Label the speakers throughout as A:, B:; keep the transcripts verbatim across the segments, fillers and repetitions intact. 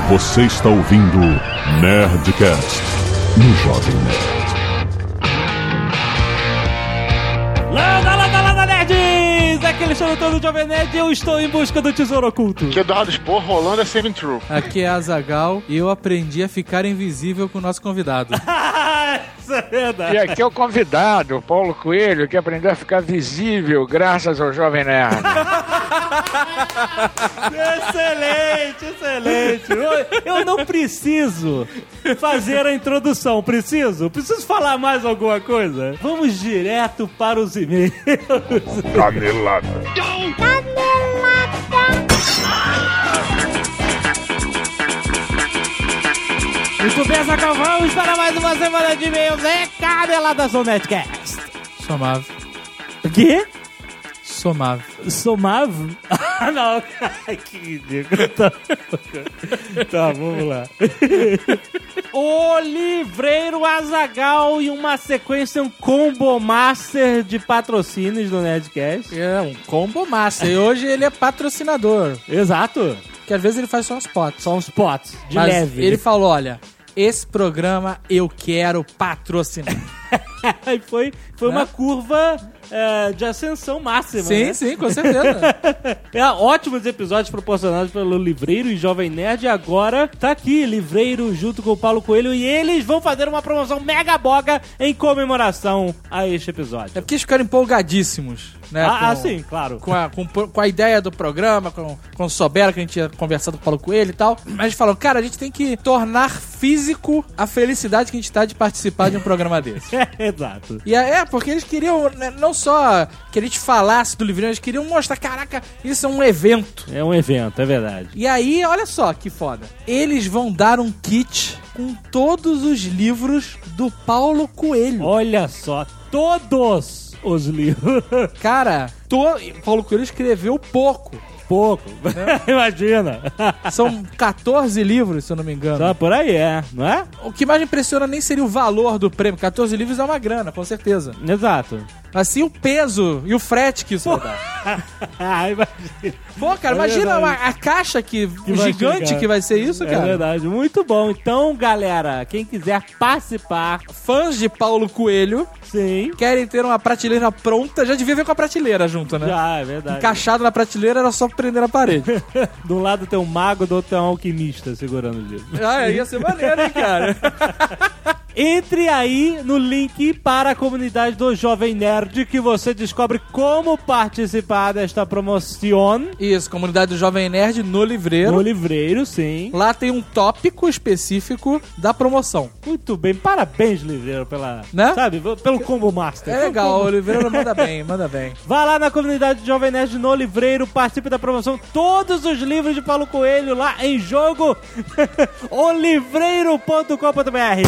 A: Você está ouvindo Nerdcast no Jovem Nerd.
B: Landa, landa, landa, nerds! Aqui é Alexandre todo Jovem Nerd e eu estou em busca do tesouro oculto.
C: Aqui é Eduardo Spor, rolando é Saving True.
D: Aqui é Azaghal e eu aprendi a ficar invisível com o nosso convidado.
B: Isso é verdade.
E: E aqui é o convidado, Paulo Coelho, que aprendeu a ficar visível graças ao Jovem Nerd.
B: Excelente, excelente. Eu, eu não preciso fazer a introdução, preciso? Preciso falar mais alguma coisa? Vamos direto para os e-mails.
A: Canelada.
B: Muito bem, Azaghal, vamos para mais uma semana de e-mails. É Caneladas no Nerdcast.
D: Somava.
B: O quê?
D: Somava.
B: Somava? Ah, não. Ai, que ridículo. Tá, tá, vamos lá. O Livreiro Azaghal e uma sequência, um combo master de patrocínios do Nerdcast.
D: É um combo massa. E hoje ele é patrocinador.
B: Exato.
D: Que às vezes ele faz só uns potes.
B: Só uns potes, de
D: Mas
B: leve.
D: ele falou, olha, esse programa eu quero patrocinar.
B: Aí foi, foi
D: Né?
B: uma curva é, de ascensão máxima.
D: Sim,
B: né?
D: sim, com certeza.
B: É, ótimos episódios proporcionados pelo Livreiro e Jovem Nerd. E agora tá aqui, Livreiro junto com o Paulo Coelho. E eles vão fazer uma promoção mega boga em comemoração a este episódio.
D: É porque eles ficaram empolgadíssimos, né?
B: Ah,
D: com,
B: ah, sim, claro.
D: Com a, com, com a ideia do programa, com, com souberam que a gente tinha conversado com o Paulo Coelho e tal. Mas eles falaram, cara, a gente tem que tornar físico a felicidade que a gente tá de participar de um programa desse.
B: É, exato.
D: E é, é, porque eles queriam, né, não só que a gente falasse do livrinho, eles queriam mostrar, caraca, isso é um evento.
B: É um evento, é verdade.
D: E aí, olha só que foda. Eles vão dar um kit com todos os livros do Paulo Coelho.
B: Olha só, todos os livros.
D: Cara, to... Paulo Coelho escreveu pouco.
B: Pouco. Imagina.
D: São catorze livros, se eu não me engano.
B: Só por aí, é, não é?
D: O que mais me impressiona nem seria o valor do prêmio. catorze livros é uma grana, com certeza.
B: Exato.
D: Assim, o peso e o frete que isso vai dar.
B: Ah, imagina.
D: Pô, cara,
B: É
D: imagina uma,
B: verdade.
D: a caixa que,
B: Que vai
D: gigante
B: chegar.
D: que vai ser isso,
B: É
D: cara.
B: verdade, muito bom. Então, galera, quem quiser participar,
D: Fãs de Paulo Coelho
B: sim,
D: querem ter uma prateleira pronta. Já devia ver com a prateleira junto, né?
B: já, é verdade.
D: Encaixado na prateleira era só prender na parede.
B: De um lado tem um mago, do outro tem um alquimista segurando o livro.
D: Ah, ia ser maneiro, hein, cara?
B: Entre aí no link para a comunidade do Jovem Nerd que você descobre como participar desta promoção
D: Isso, comunidade do Jovem Nerd no Livreiro.
B: no Livreiro, sim.
D: Lá tem um tópico específico da promoção.
B: Muito bem, parabéns, Livreiro, pela,
D: Né?
B: sabe, pelo Combo Master.
D: É legal, o Livreiro manda bem, manda bem.
B: Vá lá na comunidade do Jovem Nerd no Livreiro, participe da promoção. Todos os livros de Paulo Coelho lá em jogo. o livreiro ponto com ponto b r.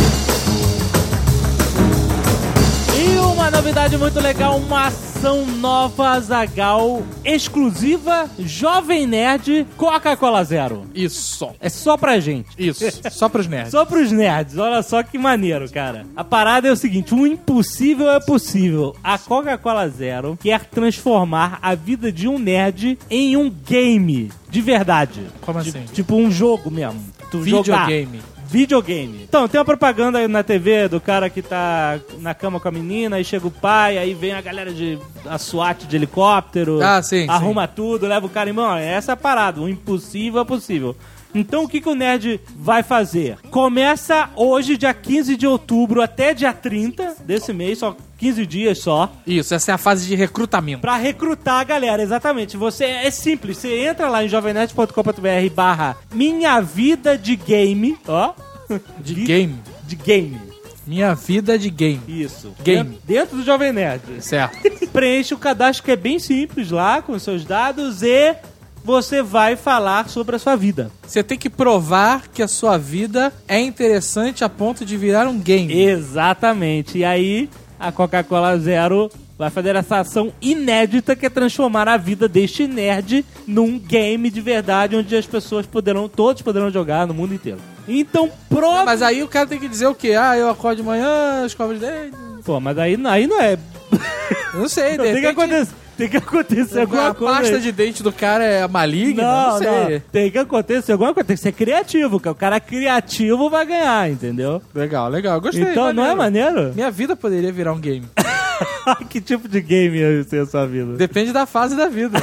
B: E uma novidade muito legal, uma ação nova, Azaghal, exclusiva, Jovem Nerd, Coca-Cola Zero.
D: Isso,
B: É só pra gente.
D: isso. Só pros nerds.
B: Só pros nerds, olha só que maneiro, cara. A parada é o seguinte, o impossível é possível. A Coca-Cola Zero quer transformar a vida de um nerd em um game de verdade.
D: Como
B: Ti-
D: assim?
B: Tipo um jogo mesmo. Tu jogar.
D: Videogame.
B: Videogame. Então, tem uma propaganda aí na T V do cara que tá na cama com a menina, aí chega o pai, aí vem a galera de a SWAT de helicóptero,
D: Ah, sim,
B: arruma tudo, leva o cara em mão. Essa é a parada, o impossível é possível. Então, o que, que o nerd vai fazer? Começa hoje, dia quinze de outubro, até dia trinta desse mês, só quinze dias só,
D: Isso, essa é a fase de recrutamento.
B: pra recrutar a galera, exatamente. Você é simples, você entra lá em jovem nerd ponto com ponto b r barra Minha Vida de Game, ó.
D: De game.
B: De game.
D: Minha vida de game.
B: Isso.
D: Game.
B: Dentro, dentro do Jovem Nerd.
D: Certo.
B: Preenche o cadastro que é bem simples lá, com os seus dados, e você vai falar sobre a sua vida.
D: Você tem que provar que a sua vida é interessante a ponto de virar um game.
B: Exatamente. E aí, a Coca-Cola Zero vai fazer essa ação inédita que é transformar a vida deste nerd num game de verdade, onde as pessoas poderão, todos poderão jogar no mundo inteiro. Então, prova...
D: Mas aí o cara tem que dizer o quê? Ah, eu acordo de manhã, escovo os dentes.
B: Pô, mas aí, aí não é...
D: Eu não sei, de
B: Tem que
D: repente,
B: acontecer. Tem que acontecer alguma
D: A
B: coisa.
D: pasta
B: aí.
D: de dente do cara é maligna? Não,
B: Não,
D: sei.
B: não. Tem que acontecer alguma coisa. Tem que ser criativo, cara. O cara criativo vai ganhar, entendeu?
D: Legal, legal. Gostei.
B: Então não é maneiro?
D: Minha vida poderia virar um game.
B: Que tipo de game ia ser a sua vida?
D: Depende da fase da vida.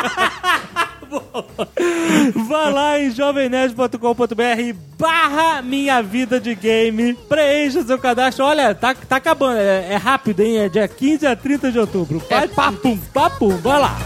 B: Vá lá em jovem nerd ponto com ponto b r barra minha vida de game. Preencha seu cadastro. Olha, tá, tá acabando. É, é rápido, hein? É dia quinze a trinta de outubro.
D: É
B: Faz-
D: papum.
B: Papum, vai lá.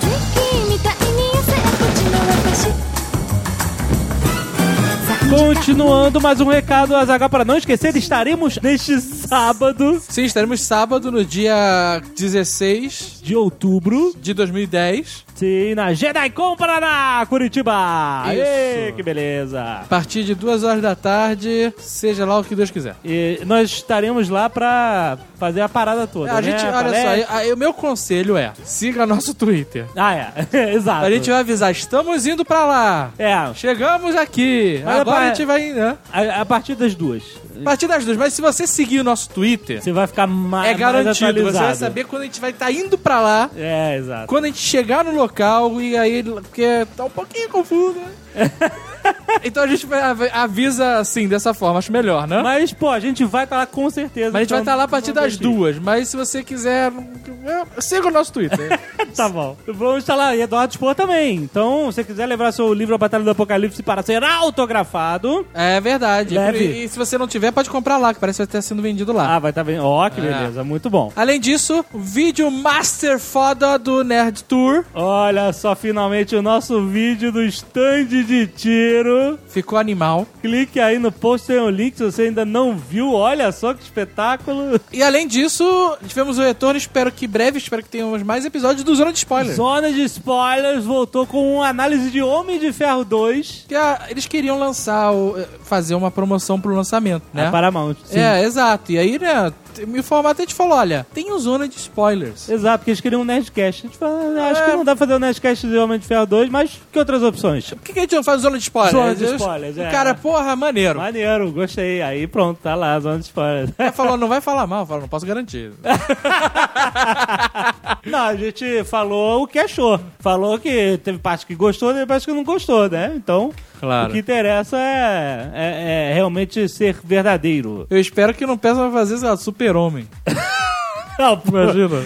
B: Continuando, mais um recado, Azaghal, para não esquecer, estaremos neste sábado
D: Sim, estaremos sábado, no dia dezesseis
B: de outubro,
D: de dois mil e dez.
B: sim, na JediCon Paraná, Curitiba.
D: Isso.
B: Aê, que beleza.
D: A partir de duas horas da tarde, seja lá o que Deus quiser.
B: E nós estaremos lá pra fazer a parada toda,
D: A
B: né?
D: gente, olha
B: Palestra.
D: só, aí- o meu conselho é, siga nosso Twitter.
B: Ah, é. Exato.
D: A gente vai avisar, estamos indo pra lá.
B: É,
D: Chegamos aqui.
B: Mas
D: Agora
B: é
D: a gente vai, né?
B: a, a partir das duas.
D: A partir das duas. Mas se você seguir o nosso Twitter,
B: Você vai ficar ma
D: é
B: mais
D: garantido. Você
B: atualizado.
D: vai saber quando a gente vai estar indo pra lá.
B: É, exato.
D: Quando a gente chegar no local e aí, porque tá um pouquinho confuso, né? Então a gente vai, avisa assim, dessa forma, acho melhor, né?
B: Mas, pô, a gente vai estar lá com certeza.
D: Mas a gente vai
B: então
D: estar lá a partir
B: não
D: das
B: deixe.
D: duas. Mas se você quiser, siga o nosso Twitter.
B: Tá bom. Vamos estar lá. E Eduardo Spor também. Então, se você quiser levar seu livro A Batalha do Apocalipse para ser autografado...
D: É verdade.
B: Leve.
D: E, e se você não tiver, pode comprar lá, que parece que vai estar sendo vendido lá.
B: Ah, vai estar bem. Ó, que
D: É.
B: beleza. Muito bom.
D: Além disso, o vídeo master foda do Nerd Tour.
B: Olha só, finalmente, o nosso vídeo do stand de tiro.
D: Ficou animal.
B: Clique aí no post, tem o link se você ainda não viu. Olha só que espetáculo.
D: E além disso, tivemos o retorno, espero que breve, espero que tenhamos mais episódios do Zona de Spoiler.
B: Zona de Spoilers voltou com uma análise de Homem de Ferro dois.
D: Que ah, eles queriam lançar, o- fazer uma promoção pro lançamento, né?
B: A Paramount. Sim.
D: É, exato. E aí, né, me informaram, a gente falou, olha, tem um Zona de Spoilers.
B: Exato, porque eles queriam um Nerdcast. A gente falou, ah, acho
D: É.
B: que não dá pra fazer o um Nerdcast de Homem de Ferro dois, mas que outras opções?
D: Por que, que a gente não faz Zona de Spoilers?
B: Zona de Spoilers, é.
D: O cara, porra, maneiro.
B: Maneiro, gostei. Aí pronto, tá lá, Zona de Spoilers.
D: Ele falou, não vai falar mal. Eu falo, não posso garantir.
B: Não, a gente falou o que achou. Falou que teve parte que gostou, teve parte que não gostou, né? Então,
D: Claro.
B: o que interessa é, é- é realmente ser verdadeiro.
D: Eu espero que não peça pra fazer, sei lá, Super-Homem.
B: Não, pô.
D: Imagina.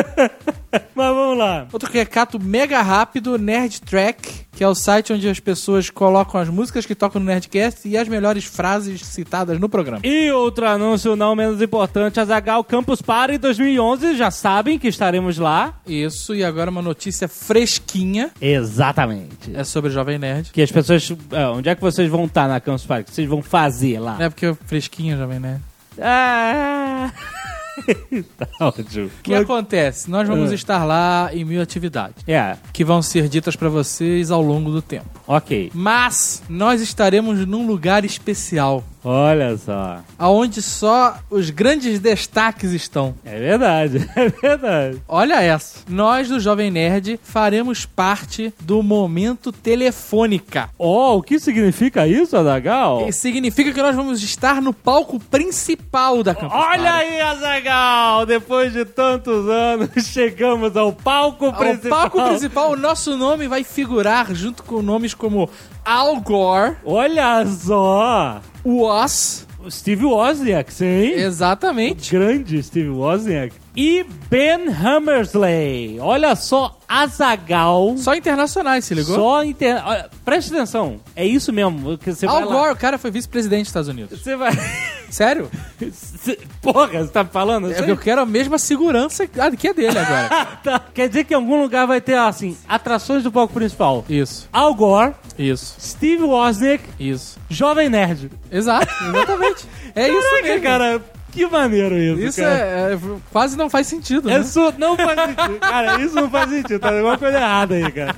B: Mas vamos lá.
D: Outro recato mega rápido, Nerd Track, que é o site onde as pessoas colocam as músicas que tocam no Nerdcast e as melhores frases citadas no programa.
B: E outro anúncio não menos importante, Azaghal Campus Party dois mil e onze, já sabem que estaremos lá.
D: Isso, e agora uma notícia fresquinha,
B: Exatamente.
D: é sobre o Jovem Nerd.
B: Que as pessoas... é, onde é que vocês vão estar na Campus Party? O que vocês vão fazer lá?
D: Não é porque fresquinho, Jovem Nerd.
B: Ah... tá ótimo.
D: O que acontece? Nós vamos
B: É.
D: estar lá em mil atividades,
B: É,
D: que vão ser ditas pra vocês ao longo do tempo.
B: ok.
D: Mas nós estaremos num lugar especial,
B: Olha só.
D: aonde só os grandes destaques estão.
B: É verdade, é verdade.
D: Olha essa. Nós do Jovem Nerd faremos parte do Momento Telefônica.
B: Oh, o que significa isso, Azaghal?
D: E significa que nós vamos estar no palco principal da Campus
B: Olha
D: Party.
B: aí, Azaghal! Depois de tantos anos, chegamos ao palco
D: Ao
B: principal.
D: palco principal, o nosso nome vai figurar junto com nomes como Al Gore,
B: Olha só!
D: Woz,
B: O Steve Wozniak, sim.
D: exatamente,
B: Grande Steve Wozniak. E Ben Hammersley. Olha só, Azaghal.
D: só internacionais, se ligou?
B: Só inter... Olha, preste atenção. É isso mesmo. Que você vai
D: Al
B: lá-
D: Gore, o cara foi vice-presidente dos Estados Unidos.
B: Você vai...
D: Sério?
B: Cê- Porra, você tá falando?
D: É que eu quero a mesma segurança que a dele agora.
B: Tá. Quer dizer que em algum lugar vai ter, assim, atrações do palco principal.
D: Isso,
B: Al Gore,
D: isso,
B: Steve Wozniak,
D: isso.
B: Jovem Nerd.
D: Exato, exatamente. É isso
B: Caraca,
D: mesmo.
B: cara, que maneiro isso,
D: Isso
B: cara.
D: é, é- quase não faz sentido, né?
B: Isso não faz sentido. Cara, isso não faz sentido. Tá alguma coisa errada aí, cara.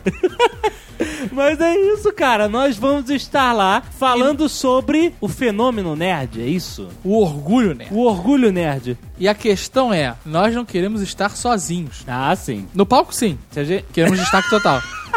B: Mas é isso, cara. Nós vamos estar lá falando sobre o fenômeno nerd, é isso?
D: O orgulho, né?
B: O orgulho nerd.
D: E a questão é, nós não queremos estar sozinhos.
B: Ah, sim.
D: No palco, sim.
B: Se a gente...
D: Queremos destaque total.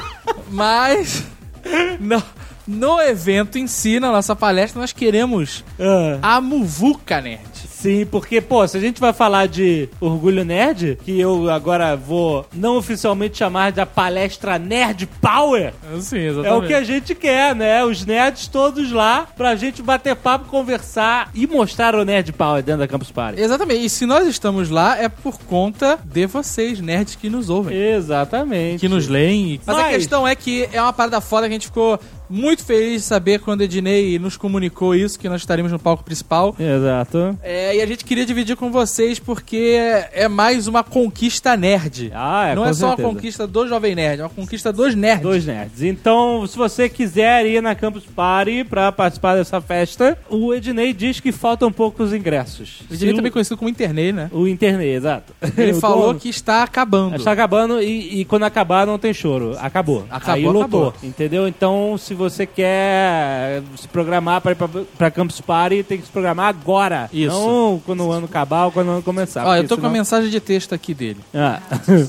D: Mas no, no evento em si, na nossa palestra, nós queremos
B: Ah,
D: a Muvuca Nerd.
B: Sim, porque, pô, se a gente vai falar de Orgulho Nerd, que eu agora vou não oficialmente chamar de a palestra Nerd Power,
D: Sim, exatamente.
B: é o que a gente quer, né? Os nerds todos lá pra gente bater papo, conversar e mostrar o Nerd Power dentro da Campus Party.
D: Exatamente. E se nós estamos lá, é por conta de vocês, nerds que nos ouvem.
B: Exatamente.
D: Que nos leem. Mas,
B: Mas
D: a questão é que é uma parada foda que a gente ficou muito feliz de saber quando o Ednei nos comunicou isso, que nós estaremos no palco principal.
B: Exato.
D: É, e a gente queria dividir com vocês porque é mais uma conquista nerd.
B: Ah, é,
D: Não
B: com
D: é só
B: certeza.
D: uma conquista do Jovem Nerd, é uma conquista dos nerds.
B: Dois nerds. Então, se você quiser ir na Campus Party pra participar dessa festa, o Ednei diz que faltam poucos ingressos.
D: O Ednei
B: Se
D: também conhecido como Internei, né?
B: O Internei, exato.
D: Ele
B: O
D: falou
B: dono-
D: que está acabando.
B: Está acabando e, e quando acabar não tem choro. Acabou.
D: Acabou,
B: Aí lotou,
D: acabou.
B: entendeu? Então, se você quer se programar para ir pra, pra Campus Party, tem que se programar agora.
D: Isso.
B: Não quando o ano acabar ou quando o ano começar.
D: Ó, eu
B: porque
D: tô com a
B: senão-
D: mensagem de texto aqui dele.
B: Ah.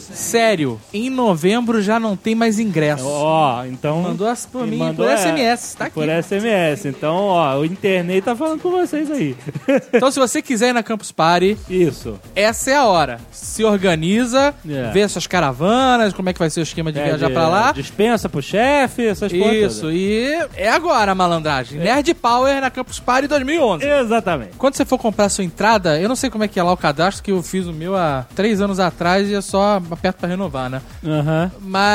D: Sério, em novembro já não tem mais ingresso.
B: Ó, então...
D: Mandou as por
B: Me
D: mim
B: mandou,
D: por
B: é,
D: S M S, tá aqui.
B: Por S M S. Então, ó, o Internei tá falando com vocês aí.
D: Então, se você quiser ir na Campus Party,
B: Isso.
D: essa é a hora. Se organiza,
B: É.
D: vê suas caravanas, como é que vai ser o esquema de
B: É,
D: viajar
B: de-
D: pra lá.
B: Dispensa pro chefe, essas coisas.
D: Isso, e é agora a malandragem. Nerd Power na Campus Party dois mil e onze.
B: Exatamente.
D: Quando você for comprar sua entrada, eu não sei como é que é lá o cadastro, que eu fiz o meu há três anos atrás e é só aperto pra renovar, né?
B: Aham.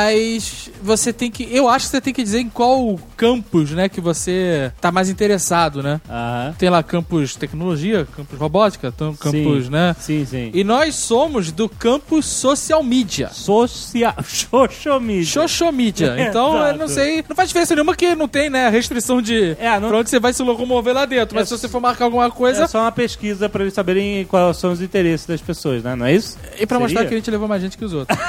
D: Mas você tem que... Eu acho que você tem que dizer em qual campus, né, que você tá mais interessado, né?
B: Aham.
D: Tem lá campus tecnologia, campus robótica, então campus,
B: Sim.
D: né?
B: Sim, sim.
D: E nós somos do campus social media.
B: Social... Social media.
D: Social media. Então, eu não
B: Exato.
D: sei... Não faz diferença nenhuma que não tem, né, restrição de...
B: É, não-
D: Pra onde você vai se locomover lá dentro. Mas
B: É
D: se você for marcar alguma coisa...
B: É só uma pesquisa pra eles saberem quais são os interesses das pessoas, né? Não é isso?
D: E pra mostrar
B: Seria?
D: que a gente levou mais gente que os outros.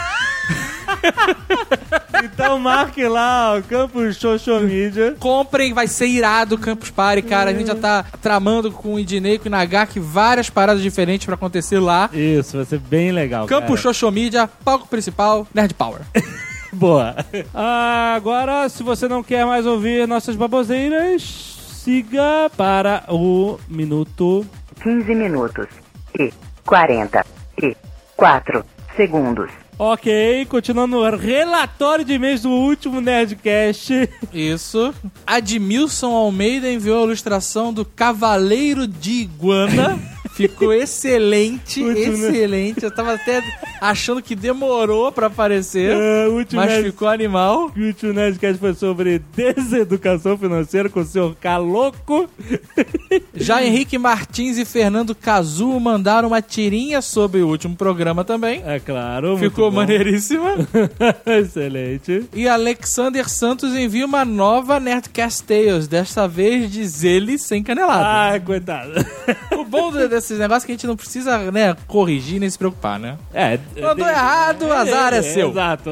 B: Então marque lá o Campus Social Media.
D: Comprem, vai ser irado o Campus Party, cara. A gente já tá tramando com o Idinei, com o Nagaki, várias paradas diferentes pra acontecer lá.
B: Isso, vai ser bem legal.
D: Campus
B: cara.
D: Social Media, palco principal, Nerd Power.
B: Boa. Ah, agora, se você não quer mais ouvir nossas baboseiras, siga para o minuto.
F: quinze minutos e quarenta e quatro segundos.
B: Ok, continuando o relatório de e-mails do último Nerdcast.
D: Isso. Admilson Almeida enviou a ilustração do Cavaleiro de Iguana. Ficou excelente,
B: Último, né?
D: excelente. Eu tava até achando que demorou pra aparecer,
B: É, o último
D: mas
B: Nerd-
D: ficou animal.
B: O último Nerdcast foi sobre deseducação financeira com o senhor Caloco.
D: Já Henrique Martins e Fernando Cazu mandaram uma tirinha sobre o último programa também.
B: É claro.
D: Ficou
B: muito bom.
D: maneiríssima.
B: Excelente.
D: E Alexander Santos envia uma nova Nerdcast Tales, desta vez diz ele sem canelada.
B: Ai, coitado.
D: O bom desses negócios é que a gente não precisa, né, corrigir nem se preocupar, né?
B: É.
D: Mandou errado, o azar é seu.
B: Exato.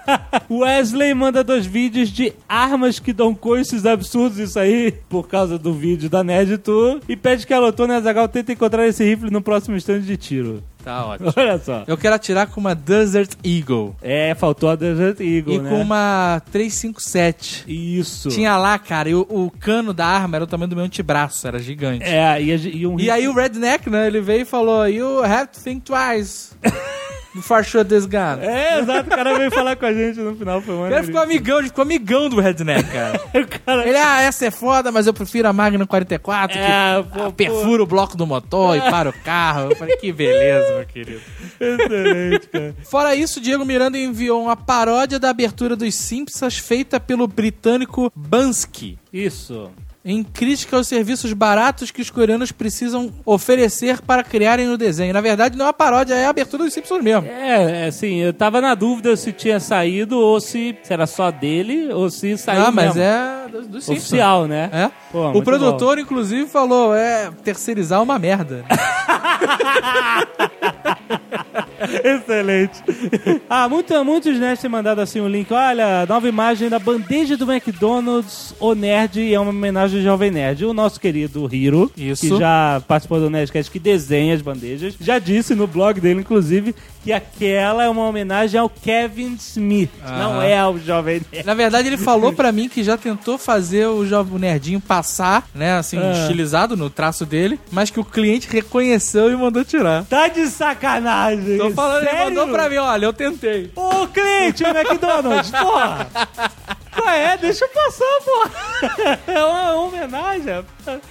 B: Wesley manda dois vídeos de armas que dão coices absurdos, isso aí, por causa do vídeo da Nerd Tour, e pede que a Lotona e a Azaghal tentem encontrar esse rifle no próximo stand de tiro.
D: Tá ótimo.
B: Olha só.
D: Eu quero atirar com uma Desert Eagle.
B: É, faltou a Desert Eagle,
D: E
B: né?
D: com uma trezentos e cinquenta e sete.
B: Isso.
D: Tinha lá, cara, e o, o cano da arma era o tamanho do meu antebraço, era gigante.
B: É, e, a- e um
D: E aí o Redneck, né, ele veio e falou, you have to think twice before shoot this gun.
B: É, exato, o cara veio falar com a gente no final, foi uma
D: Ele ficou amigão, ele ficou amigão do Redneck, cara.
B: O cara...
D: Ele, ah, essa é foda, mas eu prefiro a Magnum quarenta e quatro,
B: É,
D: que
B: pô,
D: ah, perfura o bloco do motor e para o carro. Eu falei, que beleza, meu querido.
B: Excelente, cara.
D: Fora isso, Diego Miranda enviou uma paródia da abertura dos Simpsons feita pelo britânico Bansky,
B: Isso.
D: em crítica aos serviços baratos que os coreanos precisam oferecer para criarem o desenho. Na verdade, não é uma paródia, é a abertura dos Simpsons mesmo.
B: É, assim, eu tava na dúvida se tinha saído ou se, se era só dele ou se saiu
D: Ah, mas
B: mesmo.
D: é dos do Simpsons.
B: Oficial, né?
D: É.
B: Pô,
D: O
B: muito
D: produtor, inclusive, falou, é, terceirizar é uma merda.
B: Excelente. Ah, muito, muitos nerds têm mandado assim um link. Olha, nova imagem da bandeja do McDonald's, o Nerd, é uma homenagem ao Jovem Nerd. O nosso querido Hiro,
D: Isso.
B: que já participou do Nerdcast, que desenha as bandejas, já disse no blog dele, inclusive, que aquela é uma homenagem ao Kevin Smith,
D: Ah.
B: não é ao Jovem Nerd.
D: Na verdade, ele falou pra mim que já tentou fazer o jovem nerdinho passar, né, assim,
B: Ah.
D: estilizado no traço dele, mas que o cliente reconheceu e mandou tirar.
B: Tá de sacanagem.
D: Tô falando,
B: Sério?
D: ele mandou pra mim, olha, eu tentei.
B: Ô, cliente, McDonald's, porra! Qual é? Deixa eu passar, porra! É uma homenagem.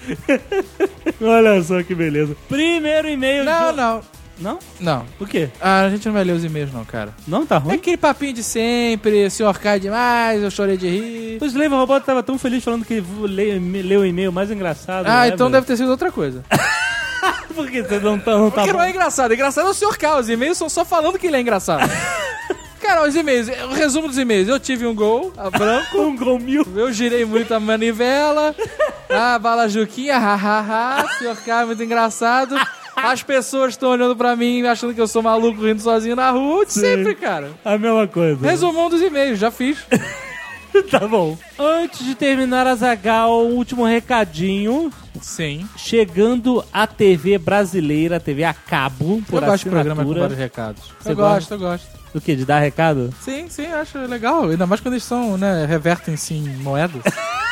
B: Olha só que beleza. Primeiro e-mail...
D: Não,
B: de...
D: não,
B: Não?
D: não.
B: O quê?
D: Ah, a gente não vai ler os e-mails não, cara.
B: Não tá
D: É
B: ruim?
D: aquele papinho de sempre, o senhor cai demais, eu chorei de rir.
B: O Slave Robot tava tão feliz falando que leu leu o e-mail mais engraçado.
D: Ah,
B: né,
D: então
B: velho?
D: deve ter sido outra coisa.
B: Por que você não tá, não tá
D: Porque
B: bom?
D: não é engraçado. Engraçado é o senhor K. Os e-mails são só falando que ele é engraçado. Cara, os e-mails, o resumo dos e-mails. Eu tive um gol a branco.
B: Um gol mil.
D: Eu girei muito a manivela. Ah, bala Juquinha, hahaha. senhor K, muito engraçado. As pessoas estão olhando pra mim achando que eu sou maluco rindo sozinho na rua. De sempre, cara.
B: A mesma coisa.
D: Resumão dos e-mails, já fiz.
B: Tá bom. Antes de terminar, Azaghal, um último recadinho.
D: Sim.
B: Chegando a T V brasileira, a T V a cabo, por
D: eu gosto de programa com
B: assinatura.
D: vários recados.
B: Você
D: eu
B: gosta?
D: gosto, eu gosto.
B: Do que? De dar recado?
D: Sim, sim, acho legal. Ainda mais quando eles são, né, revertem-se em moedas.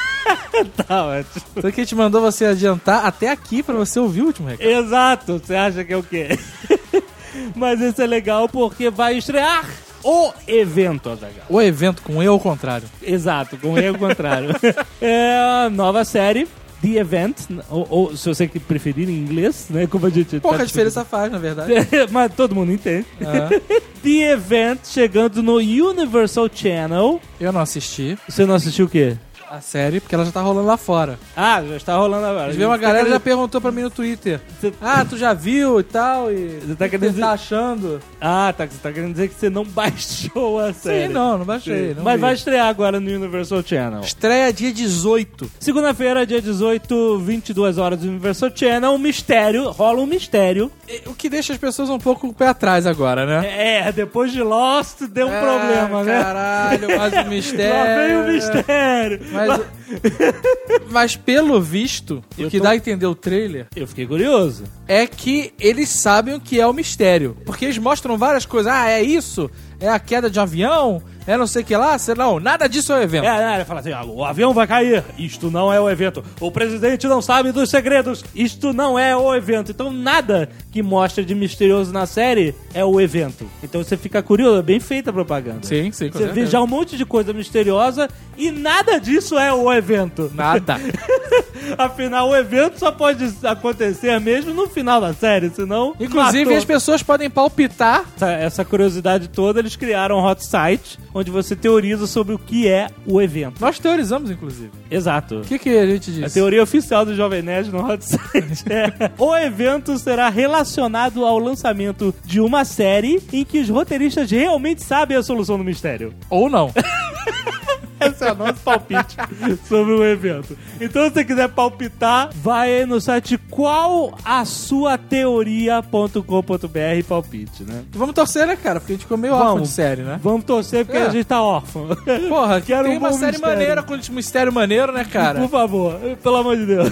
B: Tá ótimo.
D: Então que a gente mandou você adiantar até aqui pra você ouvir o último recado.
B: Exato. Você acha que é o quê? Mas isso é legal porque vai estrear o evento, Azaghal.
D: O evento com eu ao contrário.
B: Exato, com erro contrário. É a nova série, The Event, ou, ou se você que preferir em inglês, né? Como a gente
D: Pouca
B: tá
D: diferença faz, na verdade.
B: mas todo mundo entende.
D: Ah,
B: The Event chegando no Universal Channel.
D: eu não assisti
B: Você não assistiu o quê?
D: a série, porque ela já tá rolando lá fora.
B: Ah, já está rolando agora.
D: Às vezes uma galera já perguntou pra mim no Twitter.
B: Você-
D: Ah, tu já viu e tal? E
B: Você tá
D: o que
B: querendo
D: você tá achando?
B: Ah, tá. Você tá querendo dizer que você não baixou a série.
D: Sim, não, não baixei. Não
B: Mas
D: vi.
B: vai estrear agora no Universal Channel.
D: Estreia dia dezoito.
B: Segunda-feira, dia dezoito, vinte e duas horas do Universal Channel. Um mistério, rola um mistério.
D: O que deixa as pessoas um pouco com o pé atrás agora, né?
B: É, depois de Lost deu um
D: Ah,
B: problema, né?
D: Caralho, mais um mistério.
B: Lá vem o mistério.
D: Mas, mas pelo visto,
B: Eu
D: o que
B: tô-
D: dá a entender o trailer
B: Eu fiquei curioso.
D: é que eles sabem o que é o mistério. Porque eles mostram várias coisas. Ah, é isso? É a queda de um avião? É não sei o que lá? Sei não, nada disso é o evento.
B: É, né, ele fala assim, ah, o avião vai cair, isto não é o evento. O presidente não sabe dos segredos, isto não é o evento. Então nada que mostra de misterioso na série é o evento. Então você fica curioso, é bem feita a propaganda.
D: Sim, sim, com
B: Você vê
D: certeza.
B: já um monte de coisa misteriosa e nada disso é o evento.
D: Nada.
B: Afinal, o evento só pode acontecer mesmo no final da série, senão...
D: Inclusive,
B: matou.
D: as pessoas podem palpitar.
B: Essa, essa curiosidade toda, eles criaram um hot site onde você teoriza sobre o que é o evento.
D: Nós teorizamos, inclusive.
B: Exato.
D: O que, que a gente
B: A
D: disse?
B: teoria oficial do Jovem Nerd no hot site é: o evento será relacionado ao lançamento de uma série em que os roteiristas realmente sabem a solução do mistério.
D: Ou não.
B: Esse é o nosso palpite sobre o evento. Então, se você quiser palpitar, vai no site qual a sua teoria ponto com ponto b r palpite, né?
D: Vamos torcer, né, cara? Porque a gente ficou meio órfão de série, né?
B: Vamos torcer porque
D: É.
B: a gente tá órfão.
D: Porra,
B: Quero
D: tem
B: um
D: uma
B: bom
D: série
B: mistério.
D: maneira com um mistério maneiro, né, cara?
B: Por favor, pelo amor de Deus.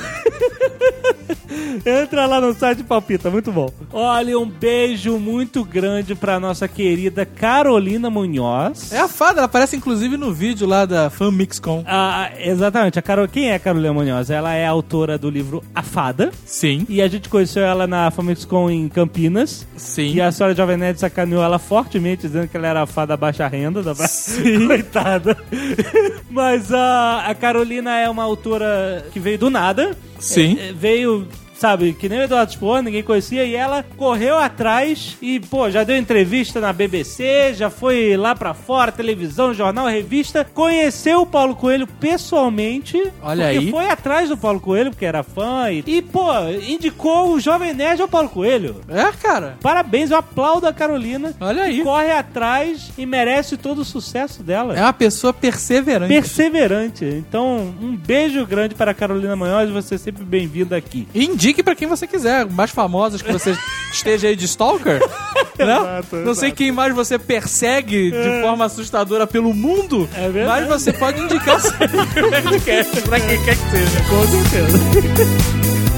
B: Entra lá no site e palpita, muito bom. Olha, um beijo muito grande pra nossa querida Carolina Munhoz.
D: É a fada, ela aparece inclusive no vídeo lá da FanMixCon.
B: Ah, exatamente, a Carol, quem é a Carolina Munhoz? Ela é a autora do livro A Fada.
D: Sim,
B: E a gente conheceu ela na FanMixCon em Campinas.
D: sim.
B: E a senhora Jovem Nerd sacaneou ela fortemente, dizendo que ela era a fada baixa renda. Da ba... Coitada. Mas a, a Carolina é uma autora que veio do nada.
D: Sim.
B: É, é, veio... Sabe, que nem o Eduardo Spohr, ninguém conhecia, e ela correu atrás e, pô, já deu entrevista na B B C, já foi lá pra fora, televisão, jornal, revista, conheceu o Paulo Coelho pessoalmente.
D: Olha
B: porque
D: aí.
B: foi atrás do Paulo Coelho, porque era fã, e, e, pô, indicou o Jovem Nerd ao Paulo Coelho.
D: É, cara.
B: Parabéns, eu aplaudo a Carolina.
D: Olha aí.
B: Corre atrás e merece todo o sucesso dela.
D: É uma pessoa perseverante.
B: Perseverante. Então, um beijo grande para a Carolina Munhoz, você é sempre bem-vinda aqui.
D: Indica indique pra quem você quiser. Mais famosos que você esteja aí de stalker. Né?
B: Exato,
D: Não sei
B: exato.
D: quem mais você persegue de forma assustadora pelo mundo,
B: É verdade.
D: mas você pode indicar o seu Nerdcast pra quem quer que seja.
B: Com certeza.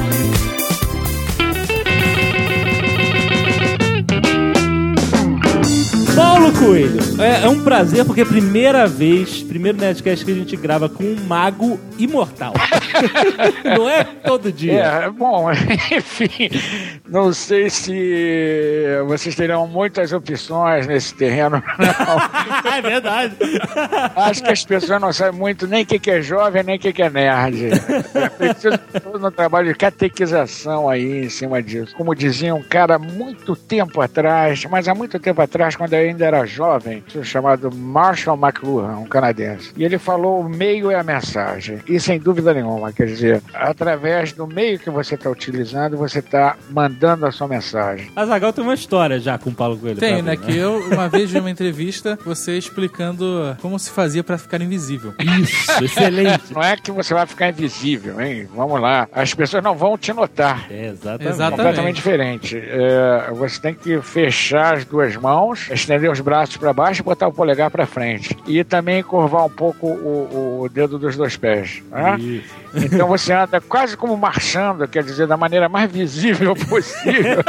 B: Paulo Coelho, é, é um prazer porque é a primeira vez, primeiro Nerdcast que a gente grava com um mago imortal. Não é todo dia.
E: É, bom, enfim, não sei se vocês terão muitas opções nesse terreno, não.
B: É verdade.
E: Acho que as pessoas não sabem muito nem o que que é jovem, nem o que que é nerd. É preciso todo um trabalho de catequização aí em cima disso. Como dizia um cara há muito tempo atrás, mas há muito tempo atrás, quando eu ainda era jovem, chamado Marshall McLuhan, um canadense. E ele falou: o meio é a mensagem. E sem dúvida nenhuma, quer dizer, através do meio que você está utilizando, você está mandando a sua mensagem.
B: Azaghal tem uma história já com o Paulo Coelho.
D: Tem,
B: pra
D: né?
B: mim,
D: Que eu, uma vez vi uma entrevista, você explicando como se fazia pra ficar invisível.
B: Isso, excelente.
E: Não é que você vai ficar invisível, hein? Vamos lá. As pessoas não vão te notar.
B: É, exatamente.
D: Exatamente.
E: Completamente diferente. É, você tem que fechar as duas mãos, estender os braços para baixo e botar o polegar para frente. E também curvar um pouco o, o dedo dos dois pés. Né?
B: Isso.
E: Então você anda quase como marchando, quer dizer, da maneira mais visível possível.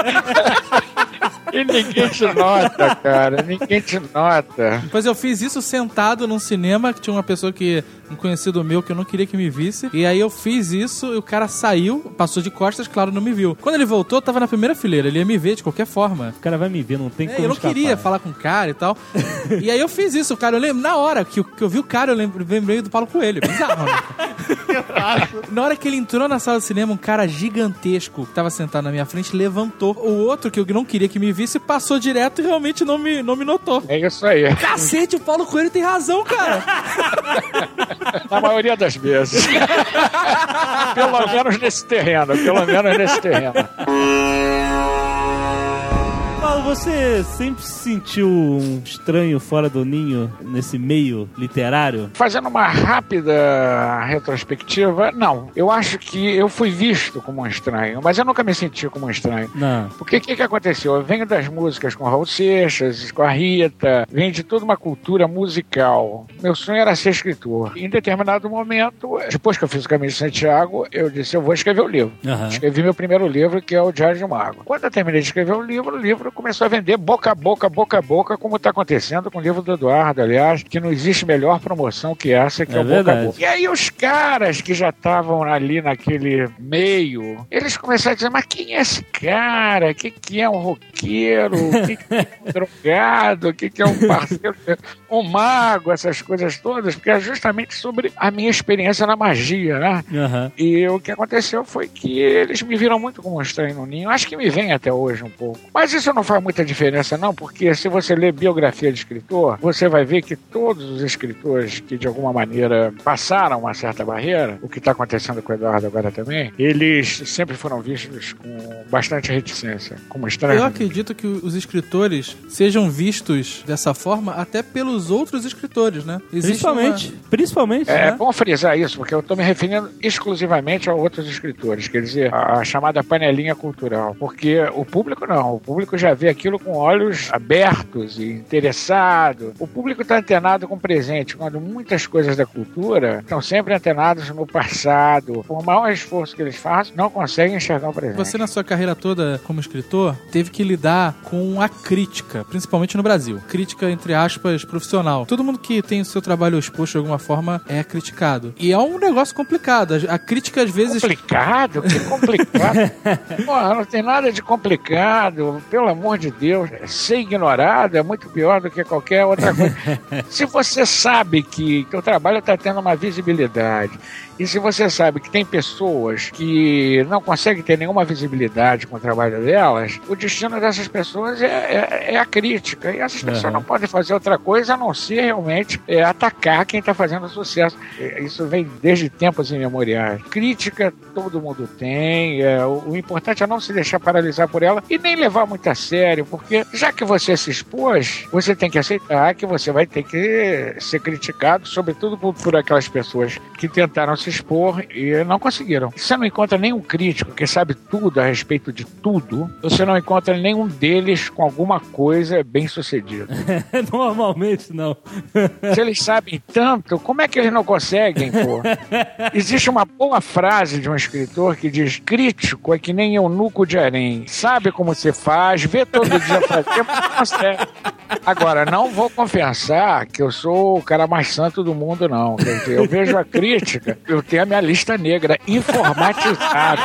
E: E ninguém te nota, cara. Ninguém te nota.
D: Depois eu fiz isso sentado num cinema, que tinha uma pessoa que, um conhecido meu, que eu não queria que me visse. E aí eu fiz isso e o cara saiu, passou de costas, claro, não me viu. Quando ele voltou, eu tava na primeira fileira, ele ia me ver de qualquer forma.
B: O cara vai me ver, não tem
D: É,
B: como
D: eu não
B: escapar.
D: queria falar com o cara e tal. E aí eu fiz isso, cara. Eu lembro, na hora que eu, que eu vi o cara, eu lembro- lembrei do Paulo Coelho. Bizarro, né? Na hora que ele entrou na sala de cinema, um cara gigantesco que tava sentado na minha frente levantou. O outro, que eu não queria que me visse, passou direto e realmente não me, não me notou.
E: É isso aí.
D: Cacete, o Paulo Coelho tem razão, cara.
E: Na maioria das vezes. Pelo menos nesse terreno. Pelo menos nesse terreno.
B: Paulo, você sempre se sentiu um estranho fora do ninho nesse meio literário?
E: Fazendo uma rápida retrospectiva, não. Eu acho que eu fui visto como um estranho, mas eu nunca me senti como um estranho.
B: Não.
E: Porque o que, que aconteceu? Eu venho das músicas com Raul Seixas, com a Rita, venho de toda uma cultura musical. Meu sonho era ser escritor. Em determinado momento, depois que eu fiz o Caminho de Santiago, eu disse, eu vou escrever o livro.
B: Aham.
E: Escrevi meu primeiro livro, que é o Diário de um Mago. Quando eu terminei de escrever o livro, o livro começou a vender boca a boca, boca a boca, como está acontecendo com o livro do Eduardo, aliás, que não existe melhor promoção que essa, que é,
B: É
E: o boca
B: verdade.
E: a boca. E aí os caras que já estavam ali naquele meio, eles começaram a dizer, mas quem é esse cara? O que, que é um roqueiro? O que, que é um drogado? O que, que é um parceiro? Um mago? Essas coisas todas, porque é justamente sobre a minha experiência na magia, né?
B: Aham.
E: E o que aconteceu foi que eles me viram muito como um estranho no ninho. Acho que me vem até hoje um pouco. Mas isso não faz muita diferença, não, porque se você ler biografia de escritor, você vai ver que todos os escritores que de alguma maneira passaram uma certa barreira, o que está acontecendo com o Eduardo agora também, eles sempre foram vistos com bastante reticência, como estranhos.
D: Eu acredito que os escritores sejam vistos dessa forma até pelos outros escritores, né? Existe
B: Principalmente. Principalmente.
E: É
B: né?
E: bom frisar isso, porque eu estou me referindo exclusivamente a outros escritores, quer dizer, a, a chamada panelinha cultural, porque o público não, o público já vê aquilo com olhos abertos e interessado. O público está antenado com o presente, quando muitas coisas da cultura estão sempre antenados no passado. Por maior esforço que eles façam, não conseguem enxergar o presente.
D: Você, na sua carreira toda como escritor, teve que lidar com a crítica, principalmente no Brasil. Crítica, entre aspas, profissional. Todo mundo que tem o seu trabalho exposto de alguma forma é criticado. E é um negócio complicado. A a crítica, às vezes...
E: Complicado? Que complicado? Porra, não tem nada de complicado. Pelo amor de Deus. Ser ignorado é muito pior do que qualquer outra coisa. Se você sabe que o trabalho está tendo uma visibilidade, e se você sabe que tem pessoas que não conseguem ter nenhuma visibilidade com o trabalho delas, o destino dessas pessoas é, é, é a crítica. E essas pessoas
B: Uhum.
E: não podem fazer outra coisa a não ser realmente é, atacar quem está fazendo sucesso. Isso vem desde tempos imemoriais. Crítica todo mundo tem, é, o, o importante é não se deixar paralisar por ela e nem levar muito a sério, porque já que você se expôs, você tem que aceitar que você vai ter que ser criticado, sobretudo por, por aquelas pessoas que tentaram se expor e não conseguiram. Você não encontra nenhum crítico que sabe tudo a respeito de tudo, você não encontra nenhum deles com alguma coisa bem sucedida.
B: Normalmente não.
E: Se eles sabem tanto, como é que eles não conseguem, pô? Existe uma boa frase de um escritor que diz: crítico é que nem eunuco de harém. Sabe como se faz, vê todo dia fazer, mas não consegue. Agora, não vou confessar que eu sou o cara mais santo do mundo, não. Quer dizer, eu vejo a crítica, eu tenho a minha lista negra informatizada.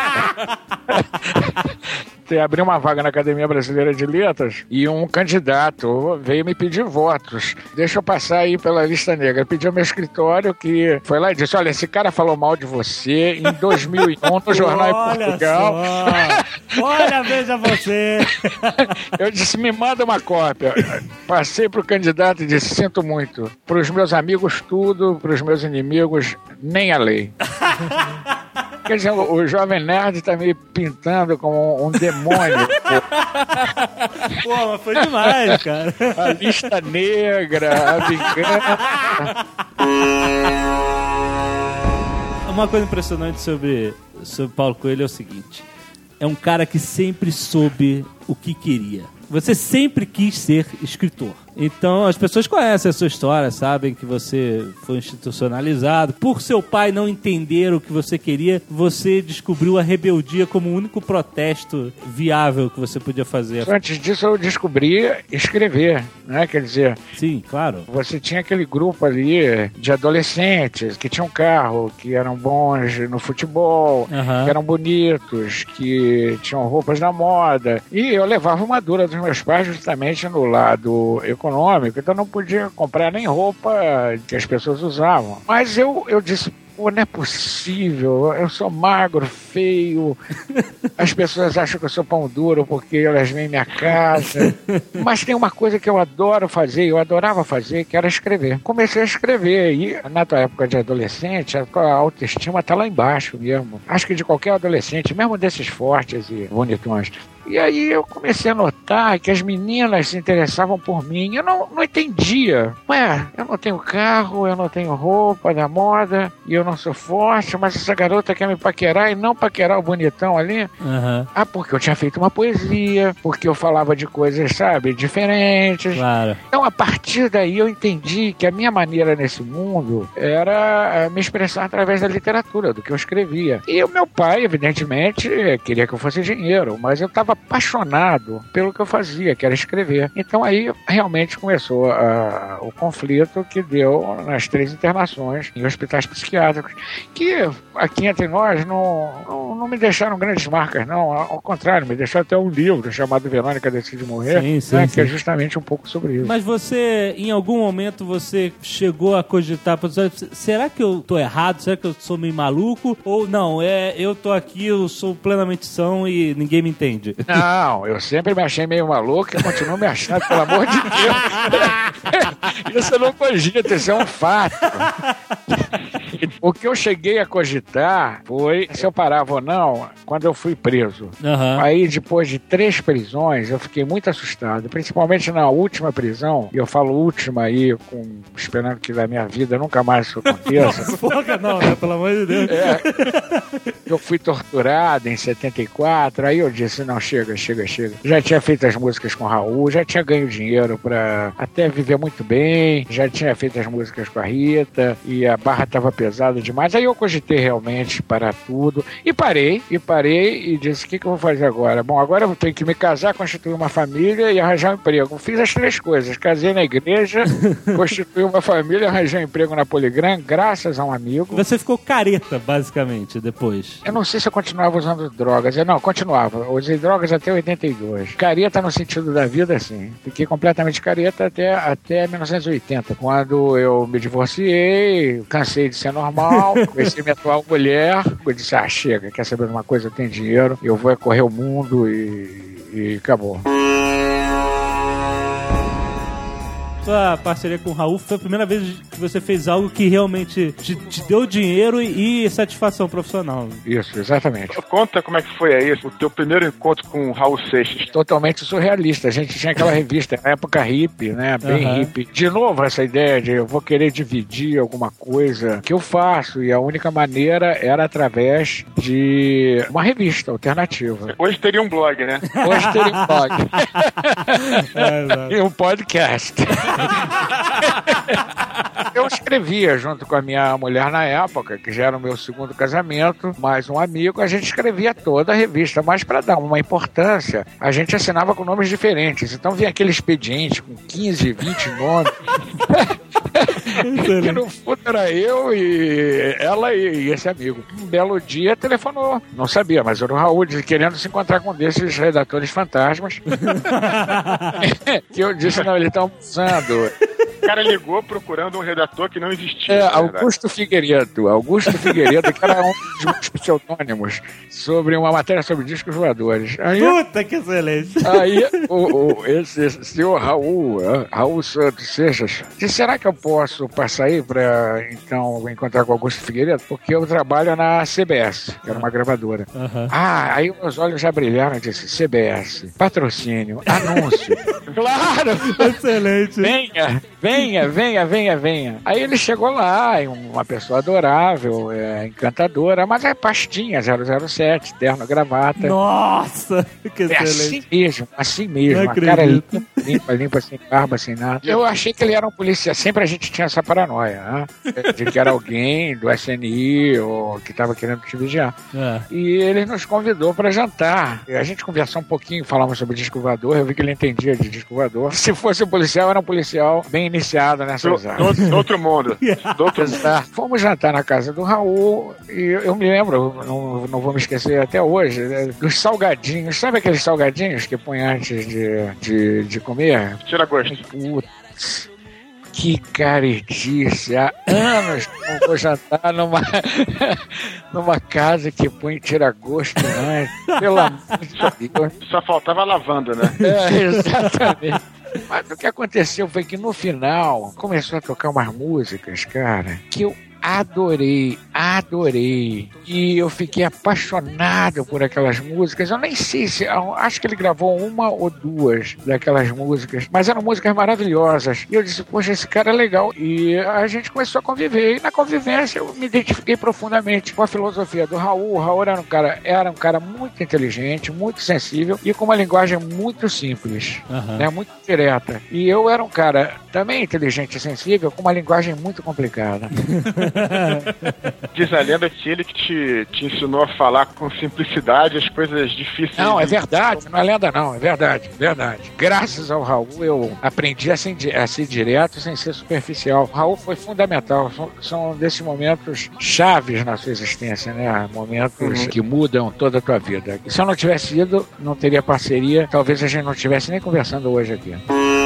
E: Abri uma vaga na Academia Brasileira de Letras e um candidato veio me pedir votos. Deixa eu passar aí pela lista negra. Pediu ao meu escritório, que foi lá e disse: olha, esse cara falou mal de você em dois mil e um no Jornal em Portugal.
B: Só. Olha, veja você.
E: Eu disse: me manda uma cópia. Passei pro candidato e disse: sinto muito. Pros meus amigos tudo, pros meus inimigos nem a lei. Quer dizer, o, o Jovem Nerd tá me pintando como um demônio.
B: Pô, Pô mas foi demais, cara.
E: A lista negra, a vingança.
B: Uma coisa impressionante sobre, sobre Paulo Coelho é o seguinte: é um cara que sempre soube o que queria. Você sempre quis ser escritor. Então as pessoas conhecem a sua história, sabem que você foi institucionalizado. Por seu pai não entender o que você queria, você descobriu a rebeldia como o único protesto viável que você podia fazer.
E: Antes disso eu descobri escrever, né? Quer dizer...
B: Sim, claro.
E: Você tinha aquele grupo ali de adolescentes que tinham carro, que eram bons no futebol, uhum. que eram bonitos, que tinham roupas na moda. E eu levava uma dura dos meus pais justamente no lado econômico, então não podia comprar nem roupa que as pessoas usavam. Mas eu, eu disse: pô, não é possível, eu sou magro, feio, as pessoas acham que eu sou pão duro porque elas vêm em minha casa. Mas tem uma coisa que eu adoro fazer, eu adorava fazer, que era escrever. Comecei a escrever e na tua época de adolescente, a tua autoestima tá lá embaixo mesmo. Acho que de qualquer adolescente, mesmo desses fortes e bonitões. E aí eu comecei a notar que as meninas se interessavam por mim. Eu não, não entendia. Ué, eu não tenho carro, eu não tenho roupa da moda, e eu não sou forte, mas essa garota quer me paquerar e não paquerar o bonitão ali? Uhum. Ah, porque eu tinha feito uma poesia, porque eu falava de coisas, sabe, diferentes.
B: Claro.
E: Então, a partir daí, eu entendi que a minha maneira nesse mundo era me expressar através da literatura, do que eu escrevia. E o meu pai, evidentemente, queria que eu fosse engenheiro, mas eu estava apaixonado pelo que eu fazia, que era escrever. Então aí realmente começou a, o conflito que deu nas três internações em hospitais psiquiátricos, que aqui entre nós não, não, não me deixaram grandes marcas, não. Ao contrário, me deixou até um livro chamado Verônica Decide Morrer,
B: sim, sim,
E: né,
B: sim.
E: que é justamente um pouco sobre isso.
B: Mas você, em algum momento, você chegou a cogitar, será que eu tô errado? Será que eu sou meio maluco? Ou não, é, eu tô aqui, eu sou plenamente são e ninguém me entende?
E: Não, eu sempre me achei meio maluco e continuo me achando, pelo amor de Deus. Isso eu não cogito, isso é um fato. O que eu cheguei a cogitar foi se eu parava ou não quando eu fui preso. Uhum. Aí, depois de três prisões, eu fiquei muito assustado, principalmente na última prisão, e eu falo última aí, com, esperando que da minha vida nunca mais isso aconteça.
B: Não, foca não, né? Pelo amor de Deus.
E: É, eu fui torturado em setenta e quatro, aí eu disse: não, chega, chega, chega. Já tinha feito as músicas com o Raul, já tinha ganho dinheiro pra até viver muito bem, já tinha feito as músicas com a Rita, e a barra tava pesada demais. Aí eu cogitei realmente parar tudo, e parei, e parei, e disse: o que que eu vou fazer agora? Bom, agora eu vou ter que me casar, constituir uma família e arranjar um emprego. Fiz as três coisas: casei na igreja, constituí uma família, arranjei um emprego na Poligram, graças a um amigo.
B: Você ficou careta, basicamente, depois.
E: Eu não sei se eu continuava usando drogas. Eu não, continuava. Eu usei drogas até oitenta e dois. Careta no sentido da vida, sim. Fiquei completamente careta até, até mil novecentos e oitenta, quando eu me divorciei, cansei de ser normal, comecei a minha atual mulher. Eu disse: ah, chega, quer saber de uma coisa? Eu tenho dinheiro, eu vou correr o mundo e, e acabou.
B: sua parceria com o Raul foi a primeira vez que você fez algo que realmente te, te deu dinheiro e, e satisfação profissional.
E: Isso, exatamente.
C: Conta como é que foi aí o teu primeiro encontro com o Raul Seixas.
E: Totalmente surrealista. A gente tinha aquela revista, na época hippie, né? Bem
B: Uhum.
E: hippie. De novo, essa ideia de eu vou querer dividir alguma coisa que eu faço, e a única maneira era através de uma revista alternativa.
C: Hoje teria um blog, né?
E: Hoje teria um blog.
B: É,
E: E um podcast. Eu escrevia junto com a minha mulher na época, que já era o meu segundo casamento, mais um amigo, a gente escrevia toda a revista, mas para dar uma importância, a gente assinava com nomes diferentes. Então vinha aquele expediente com quinze, vinte nomes. Que no fundo era eu e ela e esse amigo. Um belo dia telefonou, não sabia, mas era o Raul querendo se encontrar com um desses redatores fantasmas. Que eu disse, não, eles estão usando.
C: O cara ligou procurando um redator que não existia.
E: É,
C: na
E: Augusto Figueiredo. Augusto Figueiredo, que era um dos meus pseudônimos sobre uma matéria sobre discos voadores. Aí,
B: Puta, que excelente.
E: aí o, o, esse, esse senhor Raul, uh, Raul Santos Seixas, disse, será que eu posso passar aí para, então, encontrar com Augusto Figueiredo? Porque eu trabalho na C B S, que era uma gravadora.
B: Uhum.
E: Ah, aí meus olhos já brilharam e disse, C B S, patrocínio, anúncio. Claro!
B: Excelente.
E: Venha, venha, venha, venha, venha. Aí ele chegou lá, uma pessoa adorável, é, encantadora, mas é pastinha, zero zero sete, terno, gravata.
B: Nossa, que
E: É
B: excelente.
E: assim mesmo, assim mesmo.
B: Não
E: A cara
B: acredito.
E: limpa, limpa, limpa, sem barba, sem nada. Eu achei que ele era um policial. Sempre a gente tinha essa paranoia, né? De que era alguém do S N I ou que estava querendo te vigiar.
B: É.
E: E ele nos convidou para jantar. E a gente conversou um pouquinho, falamos sobre disco voador. Eu vi que ele entendia de disco voador. Se fosse um policial, era um policial bem iniciado nessas
C: Do,
E: áreas.
C: do, do outro mundo. Do outro mundo.
E: Exato. Fomos jantar na casa do Raul e eu me lembro, não, não vou me esquecer até hoje, né, dos salgadinhos. Sabe aqueles salgadinhos que põe antes de, de, de comer?
C: Tira gosto.
E: Putz, que caretice. Há anos que não vou jantar numa, numa casa que põe tira-gosto antes. Pelo amor de Deus.
C: Só faltava lavanda, né?
E: É, exatamente. Mas o que aconteceu foi que no final começou a tocar umas músicas, cara, que eu adorei, adorei. E eu fiquei apaixonado por aquelas músicas. Eu nem sei se... Acho que ele gravou uma ou duas daquelas músicas. Mas eram músicas maravilhosas. E eu disse, poxa, esse cara é legal. E a gente começou a conviver. E na convivência eu me identifiquei profundamente com a filosofia do Raul. O Raul era um cara, era um cara muito inteligente, muito sensível e com uma linguagem muito simples,
B: Uhum.
E: né, muito direta. E eu era um cara também inteligente e sensível com uma linguagem muito complicada.
C: Diz a lenda que ele que te, te ensinou a falar com simplicidade as coisas difíceis.
E: Não, é
C: de-
E: verdade, não é lenda não, é verdade, verdade. Graças ao Raul eu aprendi a ser, a ser direto sem ser superficial. O Raul foi fundamental, são, são desses momentos chaves na sua existência, né? Momentos
C: Uhum.
E: que mudam toda a tua vida. E se eu não tivesse ido, não teria parceria, talvez a gente não estivesse nem conversando hoje aqui.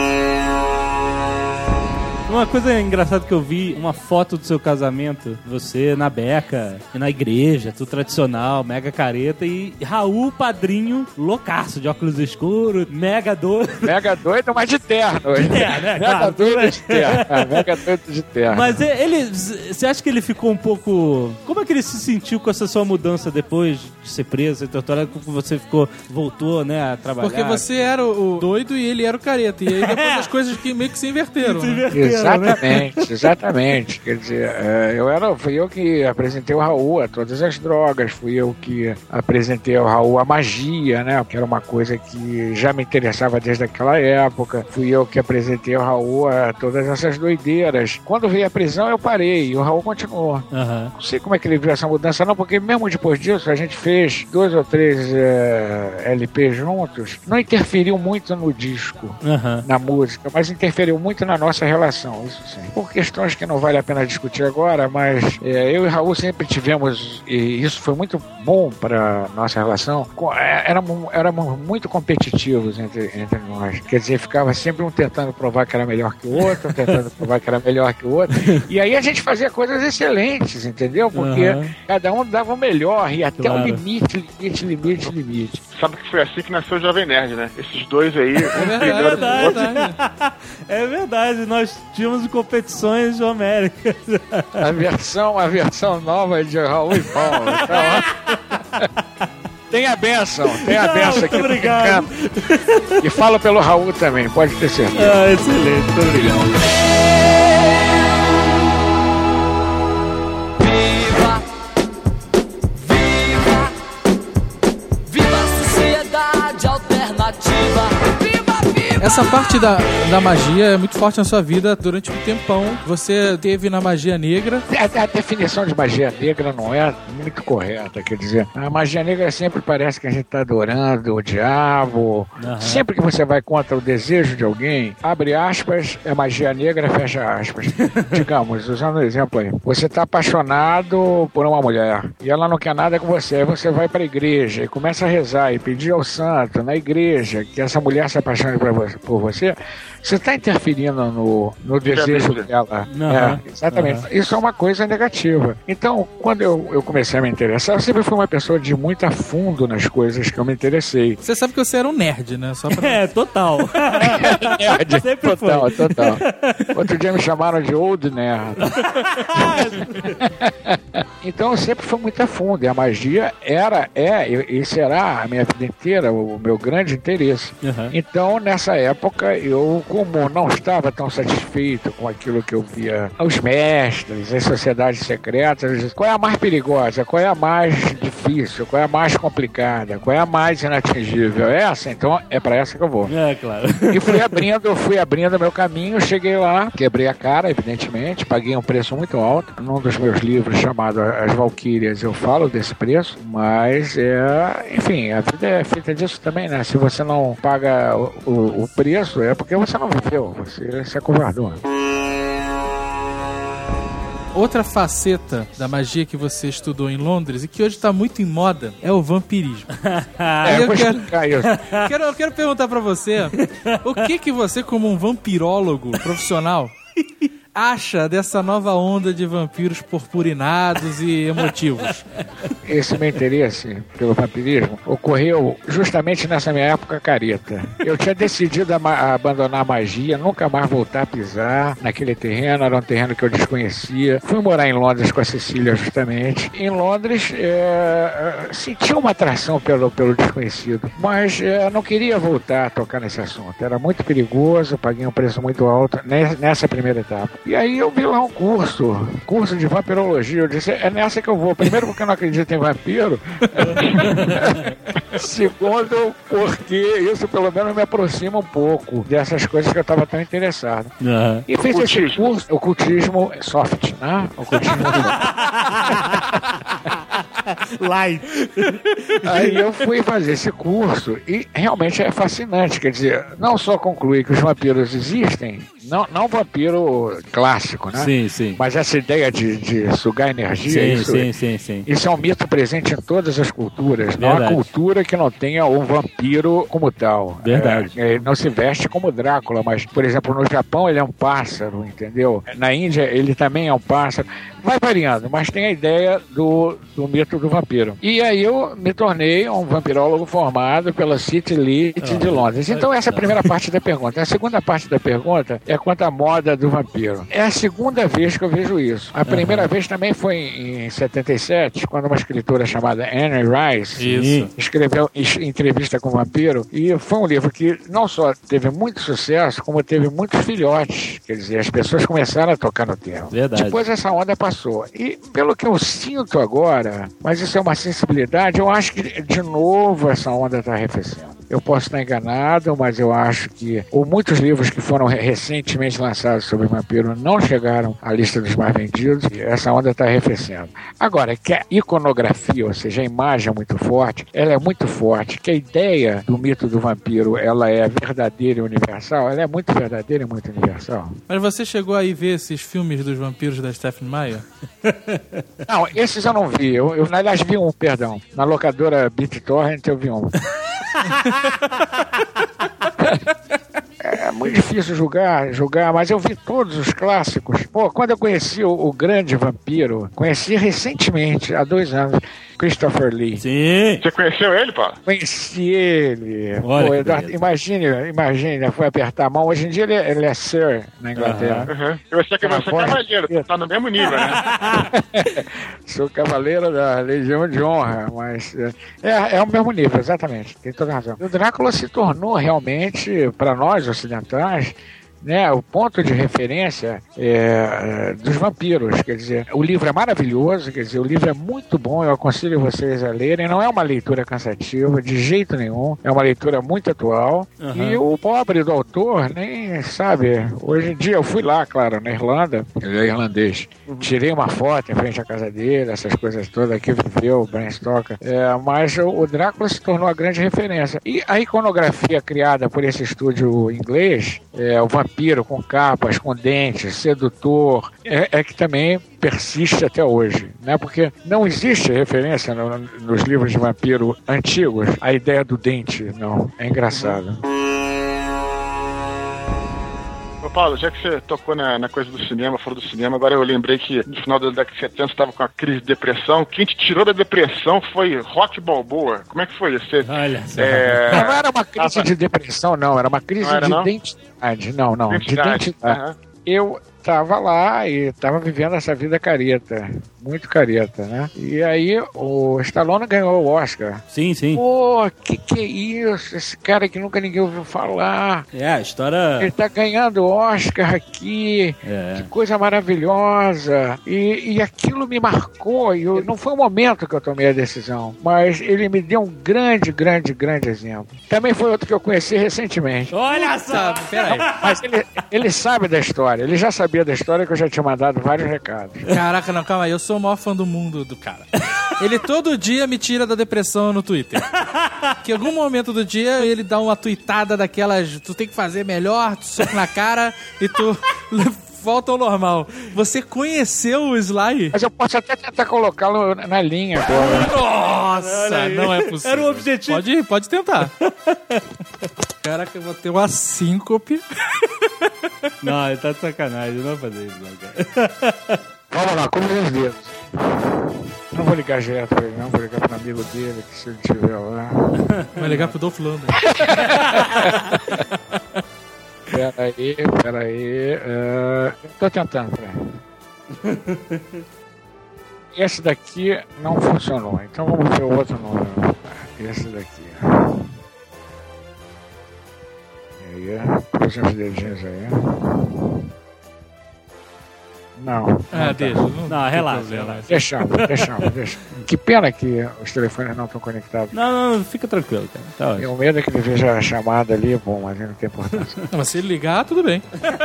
B: Uma coisa engraçada que eu vi, uma foto do seu casamento, você na beca, e na igreja, tudo tradicional, mega careta, e Raul, padrinho, loucaço, de óculos escuros, mega doido.
E: Mega doido, mas de terno.
B: É, né?
E: Mega
B: Claro,
E: doido de terno. Ah, Mega doido de terno.
B: Mas ele, você acha que ele ficou um pouco... Como é que ele se sentiu com essa sua mudança depois de ser preso e torturado? Como você ficou, voltou, né, a trabalhar?
D: Porque você era o o doido e ele era o careta. E aí depois as coisas que meio que se inverteram.
B: se
D: né?
B: inverteram, né?
E: Exatamente, exatamente. Quer dizer, é, eu era, fui eu que apresentei o Raul a todas as drogas, fui eu que apresentei ao Raul a magia, né? Que era uma coisa que já me interessava desde aquela época. Fui eu que apresentei ao Raul a todas essas doideiras. Quando veio a prisão, eu parei e o Raul continuou.
B: Aham.
E: Não sei como é que ele viu essa mudança, não, porque mesmo depois disso, a gente fez dois ou três é, L Ps juntos. Não interferiu muito no disco,
B: Aham.
E: na música, mas interferiu muito na nossa relação, isso sim. Por questões que não vale a pena discutir agora, mas é, eu e Raul sempre tivemos, e isso foi muito bom para nossa relação, co- é, éramos, éramos muito competitivos entre, entre nós. Quer dizer, ficava sempre um tentando provar que era melhor que o outro, um tentando provar que era melhor que o outro. E aí a gente fazia coisas excelentes, entendeu? Porque
B: Aham.
E: cada um dava o melhor e até
B: Claro.
E: o limite limite, limite, limite, limite.
C: Sabe que foi assim que nasceu o Jovem Nerd, né? Esses dois aí.
D: É verdade, é verdade.
B: É verdade, nós tínhamos competições homéricas.
E: A versão, a versão nova de Raul e Paulo. Tá? Tem a benção, tem a benção aqui.
B: Muito obrigado.
E: E fala pelo Raul também, pode ter certeza.
B: Ah, excelente, muito obrigado.
D: Essa parte da, da magia é muito forte na sua vida durante um tempão. Você teve na magia negra.
E: A, a definição de magia negra não é muito correta. Quer dizer, a magia negra sempre parece que a gente está adorando o diabo. Uhum. Sempre que você vai contra o desejo de alguém, abre aspas, é magia negra, fecha aspas. Digamos, usando o exemplo aí. Você está apaixonado por uma mulher e ela não quer nada com você. Aí você vai para a igreja e começa a rezar e pedir ao santo na igreja que essa mulher se apaixone por você. por você, você está interferindo no, no desejo dela.
B: Uhum.
E: É, exatamente.
B: Uhum.
E: Isso é uma coisa negativa. Então, quando eu, eu comecei a me interessar, eu sempre fui uma pessoa de muito a fundo nas coisas que eu me interessei.
D: Você sabe que você era um nerd, né? Só pra...
B: É, total.
E: Nerd,
B: sempre
E: total,
B: foi.
E: total. Outro dia me chamaram de old nerd. Então, eu sempre fui muito a fundo. E a magia era, é e será a minha vida inteira o meu grande interesse.
B: Uhum.
E: Então, nessa época, eu, como não estava tão satisfeito com aquilo que eu via os mestres, as sociedades secretas, eu disse, qual é a mais perigosa? Qual é a mais difícil? Qual é a mais complicada? Qual é a mais inatingível? É essa? Então, é para essa que eu vou.
B: É, claro.
E: E fui abrindo, fui abrindo meu caminho, cheguei lá, quebrei a cara, evidentemente, paguei um preço muito alto. Num dos meus livros chamado As Valquírias eu falo desse preço, mas é, enfim, a vida é feita disso também, né? Se você não paga o, o, o preço, é porque você não viveu, você se acovardou.
D: Outra faceta da magia que você estudou em Londres e que hoje está muito em moda é o vampirismo.
E: É, eu, eu, quero,
D: quero, eu quero perguntar pra você, o que que você, como um vampirólogo profissional, acha dessa nova onda de vampiros purpurinados e emotivos?
E: Esse meu interesse pelo vampirismo ocorreu justamente nessa minha época careta. Eu tinha decidido a, a abandonar a magia, nunca mais voltar a pisar naquele terreno, era um terreno que eu desconhecia. Fui morar em Londres com a Cecília justamente. Em Londres, é, senti uma atração pelo, pelo desconhecido, mas é, não queria voltar a tocar nesse assunto. Era muito perigoso, paguei um preço muito alto nessa primeira etapa. E aí eu vi lá um curso, curso de vampirologia. Eu disse, é nessa que eu vou. Primeiro porque eu não acredito em vampiro. Segundo porque isso pelo menos me aproxima um pouco dessas coisas que eu estava tão interessado.
B: Uhum.
E: E fiz esse curso, ocultismo soft, né? Ocultismo
B: light.
E: Aí eu fui fazer esse curso e realmente é fascinante. Quer dizer, não só concluir que os vampiros existem, não, não vampiro clássico, né?
B: Sim, sim.
E: Mas essa ideia de, de sugar energia,
B: sim,
E: isso,
B: sim, sim, sim.
E: isso é um mito presente em todas as culturas. Verdade. Não há cultura que não tenha um vampiro como tal.
B: Verdade.
E: É, ele não se veste como Drácula, mas, por exemplo, no Japão ele é um pássaro, entendeu? Na Índia ele também é um pássaro. Vai variando, mas tem a ideia do, do mito do vampiro. E aí eu me tornei um vampirólogo formado pela City Lit oh. de Londres. Então essa é a primeira parte da pergunta. A segunda parte da pergunta é quanto à moda do vampiro. É a segunda vez que eu vejo isso. A primeira uhum. vez também foi em setenta e sete, quando uma escritora chamada Anne Rice isso. escreveu Entrevista com o Vampiro, e foi um livro que não só teve muito sucesso, como teve muitos filhotes. Quer dizer, as pessoas começaram a tocar no tema.
B: Verdade.
E: Depois essa onda passou. E pelo que eu sinto agora, mas isso é uma sensibilidade, eu acho que de novo essa onda está arrefecendo. Eu posso estar enganado, mas eu acho que ou muitos livros que foram recentemente lançados sobre vampiro não chegaram à lista dos mais vendidos, e essa onda está arrefecendo. Agora, que a iconografia, ou seja, a imagem é muito forte, ela é muito forte, que a ideia do mito do vampiro, ela é verdadeira e universal, ela é muito verdadeira e muito universal.
D: Mas você chegou aí ver esses filmes dos vampiros da Stephenie Meyer?
E: Não, esses eu não vi. Eu, eu na verdade vi um, perdão. Na locadora BitTorrent eu vi um. É muito difícil julgar, julgar, mas eu vi todos os clássicos. Pô, quando eu conheci o, o Grande Vampiro, conheci recentemente, há dois anos, Christopher Lee.
B: Sim.
C: Você conheceu ele, Paulo?
E: Conheci ele.
B: Olha
E: Pô,
B: que
E: Eduardo,
B: beleza.
E: imagine, imagine, foi apertar a mão. Hoje em dia ele é, ele é Sir na Inglaterra.
C: Uhum. Eu sei que
E: Aquela
C: você é
E: voz-
C: cavaleiro, tá no mesmo nível, né?
E: Sou cavaleiro da Legião de Honra, mas é, é o mesmo nível, exatamente. Tem toda a razão. O Drácula se tornou realmente, para nós ocidentais, né, o ponto de referência é, é, dos vampiros. Quer dizer, o livro é maravilhoso, quer dizer, o livro é muito bom, eu aconselho vocês a lerem. Não é uma leitura cansativa, de jeito nenhum, é uma leitura muito atual.
B: Uhum.
E: E o pobre do autor nem sabe. Hoje em dia eu fui lá, claro, na Irlanda, ele é irlandês, tirei uma foto em frente à casa dele, essas coisas todas, aqui viveu o Bram Stoker. É, mas o, o Drácula se tornou a grande referência. E a iconografia criada por esse estúdio inglês, é, o vampiro com capas, com dentes, sedutor, é, é que também persiste até hoje, né? Porque não existe referência no, nos livros de vampiro antigos a ideia do dente, não. É engraçado.
C: Ô Paulo, já que você tocou na, na coisa do cinema, falou do cinema, agora eu lembrei que no final da década de setenta você estava com uma crise de depressão. Quem te tirou da depressão foi Rock Balboa. Como é que foi isso? Você,
B: Olha só.
C: é...
E: Não era uma crise de depressão, não. Era uma crise
C: Não era,
E: de
C: não?
E: identidade. Não, não.
C: Identidade.
E: De identidade.
C: Aham.
E: Eu tava lá e tava vivendo essa vida careta. Muito careta, né? E aí o Stallone ganhou o Oscar.
B: Sim, sim.
E: Pô, que que é isso? Esse cara que nunca ninguém ouviu falar.
B: É, a história...
E: Ele tá ganhando Oscar aqui.
B: É.
E: Que coisa maravilhosa. E, e aquilo me marcou. E eu, não foi o momento que eu tomei a decisão, mas ele me deu um grande, grande, grande exemplo. Também foi outro que eu conheci recentemente.
B: Olha só!
D: Tá, peraí.
E: Mas ele, ele sabe da história. Ele já sabia da história que eu já tinha mandado vários recados.
D: Caraca, não, calma aí. Eu sou o maior fã do mundo do cara. Ele todo dia me tira da depressão no Twitter. Que em algum momento do dia ele dá uma tweetada daquelas... Tu tem que fazer melhor, tu soco na cara e tu... volta ao normal. Você conheceu o Sly?
E: Mas eu posso até tentar colocá-lo na linha agora.
D: Nossa, não é possível.
B: Era o objetivo.
D: Pode ir, pode tentar. Caraca, eu vou ter uma síncope.
B: Não, ele tá de sacanagem. Não vai fazer isso, não, cara.
E: Vamos lá, como os dedos. Não vou ligar direto pra ele, não. Vou ligar pro amigo dele, que se ele estiver lá.
D: Vai ligar pro Dolph Lundgren.
E: Pera aí, pera aí. Uh, tô tentando, peraí. Esse daqui não funcionou, então vamos ver o outro número. Esse daqui. E aí, cruza os dedinhos aí. Não.
D: Ah,
E: não
D: deixa.
E: tá.
D: Não,
B: Não,
D: tem
B: relaxa,
D: problema.
B: relaxa.
E: Deixamos, deixamos, deixamos. Que pena que os telefones não estão conectados.
B: Não, não, fica tranquilo, cara. Tá ótimo.
E: Meu medo é que ele veja a chamada ali, bom, mas não tem importância.
D: Não, mas se ele ligar, tudo bem.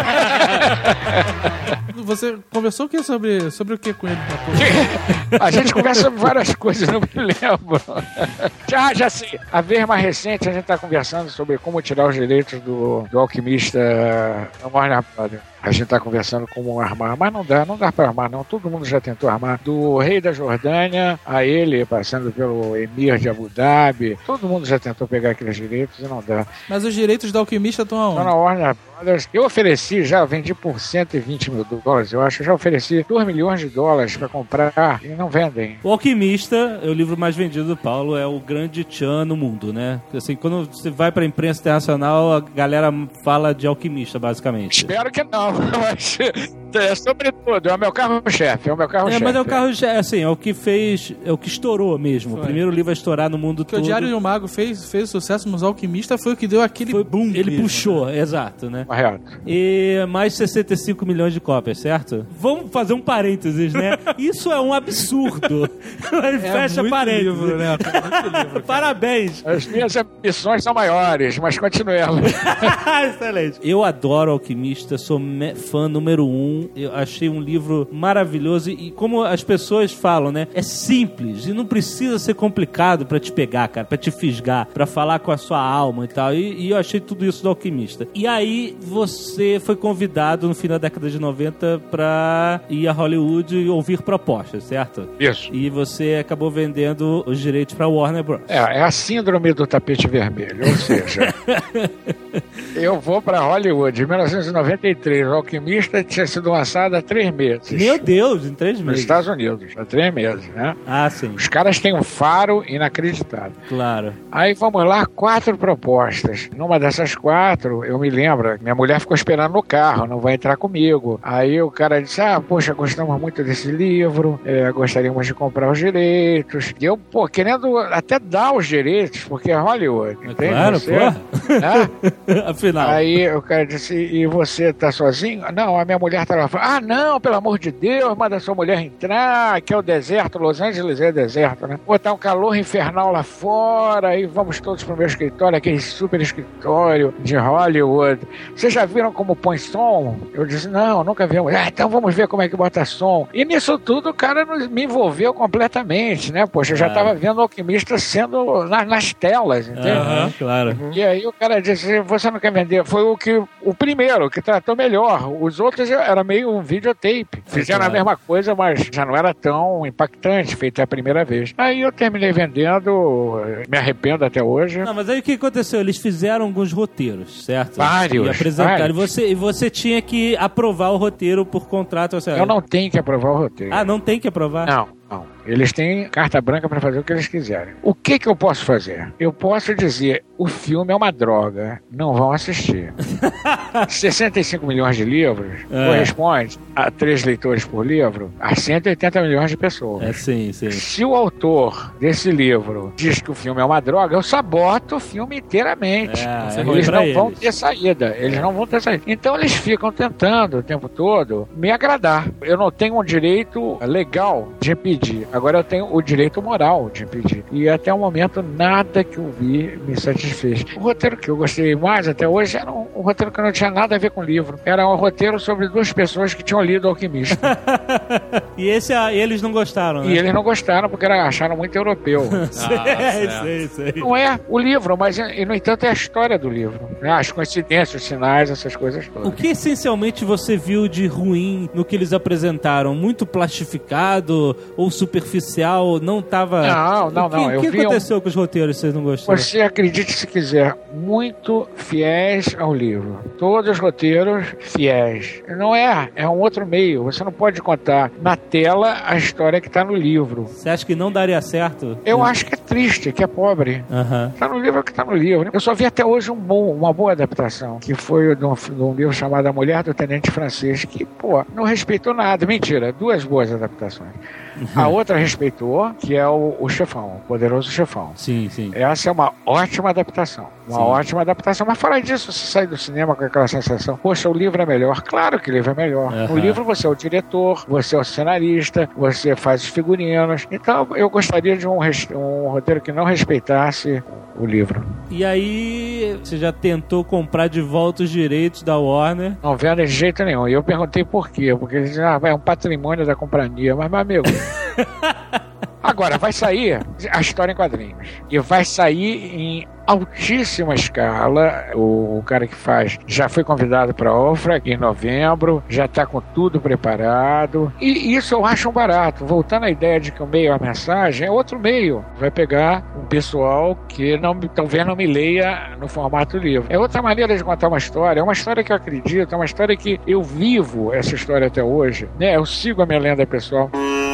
D: Você conversou o que sobre, sobre o que com ele?
E: A gente conversa sobre várias coisas, não me lembro. Já, já sei. A vez mais recente, a gente está conversando sobre como tirar os direitos do, do alquimista Warner Brothers. A gente está conversando como armar, mas não dá, não dá para armar, não. Todo mundo já tentou armar. Do rei da Jordânia a ele, passando pelo emir de Abu Dhabi, todo mundo já tentou pegar aqueles direitos e não dá.
D: Mas os direitos do alquimista estão
E: Então,
D: aonde?
E: na Warner Brothers, eu ofereci, já vendi por cento e vinte mil dólares, eu acho. Eu já ofereci dois milhões de dólares para comprar e não vendem.
B: O Alquimista, é o livro mais vendido do Paulo, é o grande tchan no mundo, né? Assim, quando você vai pra imprensa internacional, a galera fala de Alquimista, basicamente.
E: Espero que não, mas é, sobretudo, é o meu carro-chefe, é o meu
B: É,
E: carro-chefe.
B: mas é o carro, assim, é o que fez, é o que estourou mesmo.
D: Foi.
B: O primeiro livro a estourar no mundo
D: Porque
B: todo.
D: o Diário de um Mago fez, fez sucesso, mas o Alquimista foi o que deu aquele
B: Foi-
D: boom.
B: Ele
D: mesmo,
B: puxou,
D: né?
B: exato, né?
E: Correto.
B: E mais sessenta e cinco milhões de cópias, certo? Vamos fazer um parênteses, né? Isso é um absurdo. Fecha
D: muito
B: parênteses.
D: livro, né? É muito livro, cara.
B: Parabéns.
E: As minhas ambições são maiores, mas continuemos.
B: Excelente. Eu adoro Alquimista, sou me- fã número um. Eu achei um livro maravilhoso e, como as pessoas falam, né? É simples e não precisa ser complicado pra te pegar, cara, pra te fisgar, pra falar com a sua alma e tal. E, e eu achei tudo isso do Alquimista. E aí você foi convidado no fim da década de noventa pra ir a Hollywood e ouvir propostas, certo?
E: Isso.
B: E você acabou vendendo os direitos pra Warner Bros.
E: É, é a síndrome do tapete vermelho, ou seja, eu vou pra Hollywood. Em mil novecentos e noventa e três, o Alquimista tinha sido lançado há três meses.
B: Meu Deus, em três
E: Nos
B: meses.
E: Estados Unidos, há três meses, né?
B: Ah, sim.
E: Os caras têm um faro inacreditável.
B: Claro.
E: Aí vamos lá, quatro propostas. Numa dessas quatro, eu me lembro, minha mulher ficou esperando no carro, não vai entrar comigo. Aí o cara disse, ah, poxa, gostamos muito desse livro, é, gostaríamos de comprar os direitos. E eu, pô, querendo até dar os direitos, porque é Hollywood, entende?
B: Claro,
E: você?
B: pô.
E: Né?
B: Afinal.
E: Aí o cara disse, e você tá sozinho? Não, a minha mulher tá lá fora. Ah, não, pelo amor de Deus, manda sua mulher entrar, que é o deserto, Los Angeles é deserto, né? Botar um calor infernal lá fora, e vamos todos pro meu escritório, aquele super escritório de Hollywood. Vocês já viram como põe som? Eu disse, não, nunca vimos. Ah, então vamos ver como é que bota som. E nisso tudo o cara me envolveu completamente, né? Poxa, eu já tava vendo o Alquimista sendo na, nas telas, entende?
B: Aham, claro.
E: E aí o cara disse, você não quer vender? Foi o que o primeiro que tratou melhor. Os outros era meio um videotape. Fizeram
B: claro.
E: a mesma coisa, mas já não era tão impactante, feito a primeira vez. Aí eu terminei vendendo, me arrependo até hoje.
B: Não, mas aí o que aconteceu? Eles fizeram alguns roteiros, certo?
E: Vários,
B: E apresentaram.
E: vários.
B: E você, e você tinha que aprovar o roteiro por contrato. Ou seja,
E: Eu não tenho que aprovar o roteiro.
B: Ah, não tem que aprovar?
E: Não, não. Eles têm carta branca para fazer o que eles quiserem. O que que eu posso fazer? Eu posso dizer, o filme é uma droga, não vão assistir. sessenta e cinco milhões de livros
B: É.
E: corresponde a três leitores por livro, a cento e oitenta milhões de pessoas.
B: É, sim, sim.
E: Se o autor desse livro diz que o filme é uma droga, eu saboto o filme inteiramente.
B: É, é
E: eles
B: ruim pra
E: não vão
B: eles.
E: ter saída. Eles não vão ter saída. Então eles ficam tentando o tempo todo me agradar. Eu não tenho um direito legal de impedir. Agora eu tenho o direito moral de impedir. E até o momento nada que eu vi me satisfez. O roteiro que eu gostei mais até hoje era um, um roteiro que não tinha nada a ver com o livro. Era um roteiro sobre duas pessoas que tinham lido Alquimista.
B: E esse, ah, eles não gostaram, né?
E: E eles não gostaram porque era- acharam muito europeu.
B: sei, sei, sei.
E: Não é o livro, mas e, no entanto é a história do livro. Né? As coincidências, os sinais, essas coisas todas.
B: O que essencialmente você viu de ruim no que eles apresentaram? Muito plastificado ou superficial? Não tava...
E: Não, não,
B: O que,
E: não. Eu
B: O que
E: vi um-
B: aconteceu com os roteiros que vocês não gostaram?
E: Você acredite se quiser, muito fiéis ao livro. Todos os roteiros fiéis. Não é, é um outro meio. Você não pode contar na tela a história que está no livro.
B: Você acha que não daria certo?
E: Eu acho que é triste, que é pobre.
B: Aham.
E: Está no livro que está no livro. Eu só vi até hoje um bom, uma boa adaptação, que foi de um, de um livro chamado A Mulher do Tenente Francês, que, pô, não respeitou nada. Mentira, duas boas adaptações. A outra respeitou, que é o, o Chefão, o Poderoso Chefão.
B: Sim, sim.
E: Essa é uma ótima adaptação. Uma
B: Sim.
E: ótima adaptação. Mas fora disso, você sai do cinema com aquela sensação, poxa, o livro é melhor. Claro que o livro é melhor.
B: Aham.
E: No livro você é o diretor, você é o cenarista, você faz os figurinos. Então eu gostaria de um, res- um roteiro que não respeitasse o livro.
B: E aí, você já tentou comprar de volta os direitos da Warner?
E: Não vendo de jeito nenhum. E eu perguntei por quê. Porque eles diziam, ah, é um patrimônio da companhia. Mas, meu amigo... Agora, vai sair a história em quadrinhos. E vai sair em altíssima escala. O, o cara que faz já foi convidado para a Ofra em novembro, já está com tudo preparado. E isso eu acho um barato. Voltando à ideia de que o meio é a mensagem, é outro meio. Vai pegar um pessoal que não, talvez não me leia no formato livro. É outra maneira de contar uma história. É uma história que eu acredito, é uma história que eu vivo essa história até hoje. Né? Eu sigo a minha lenda pessoal.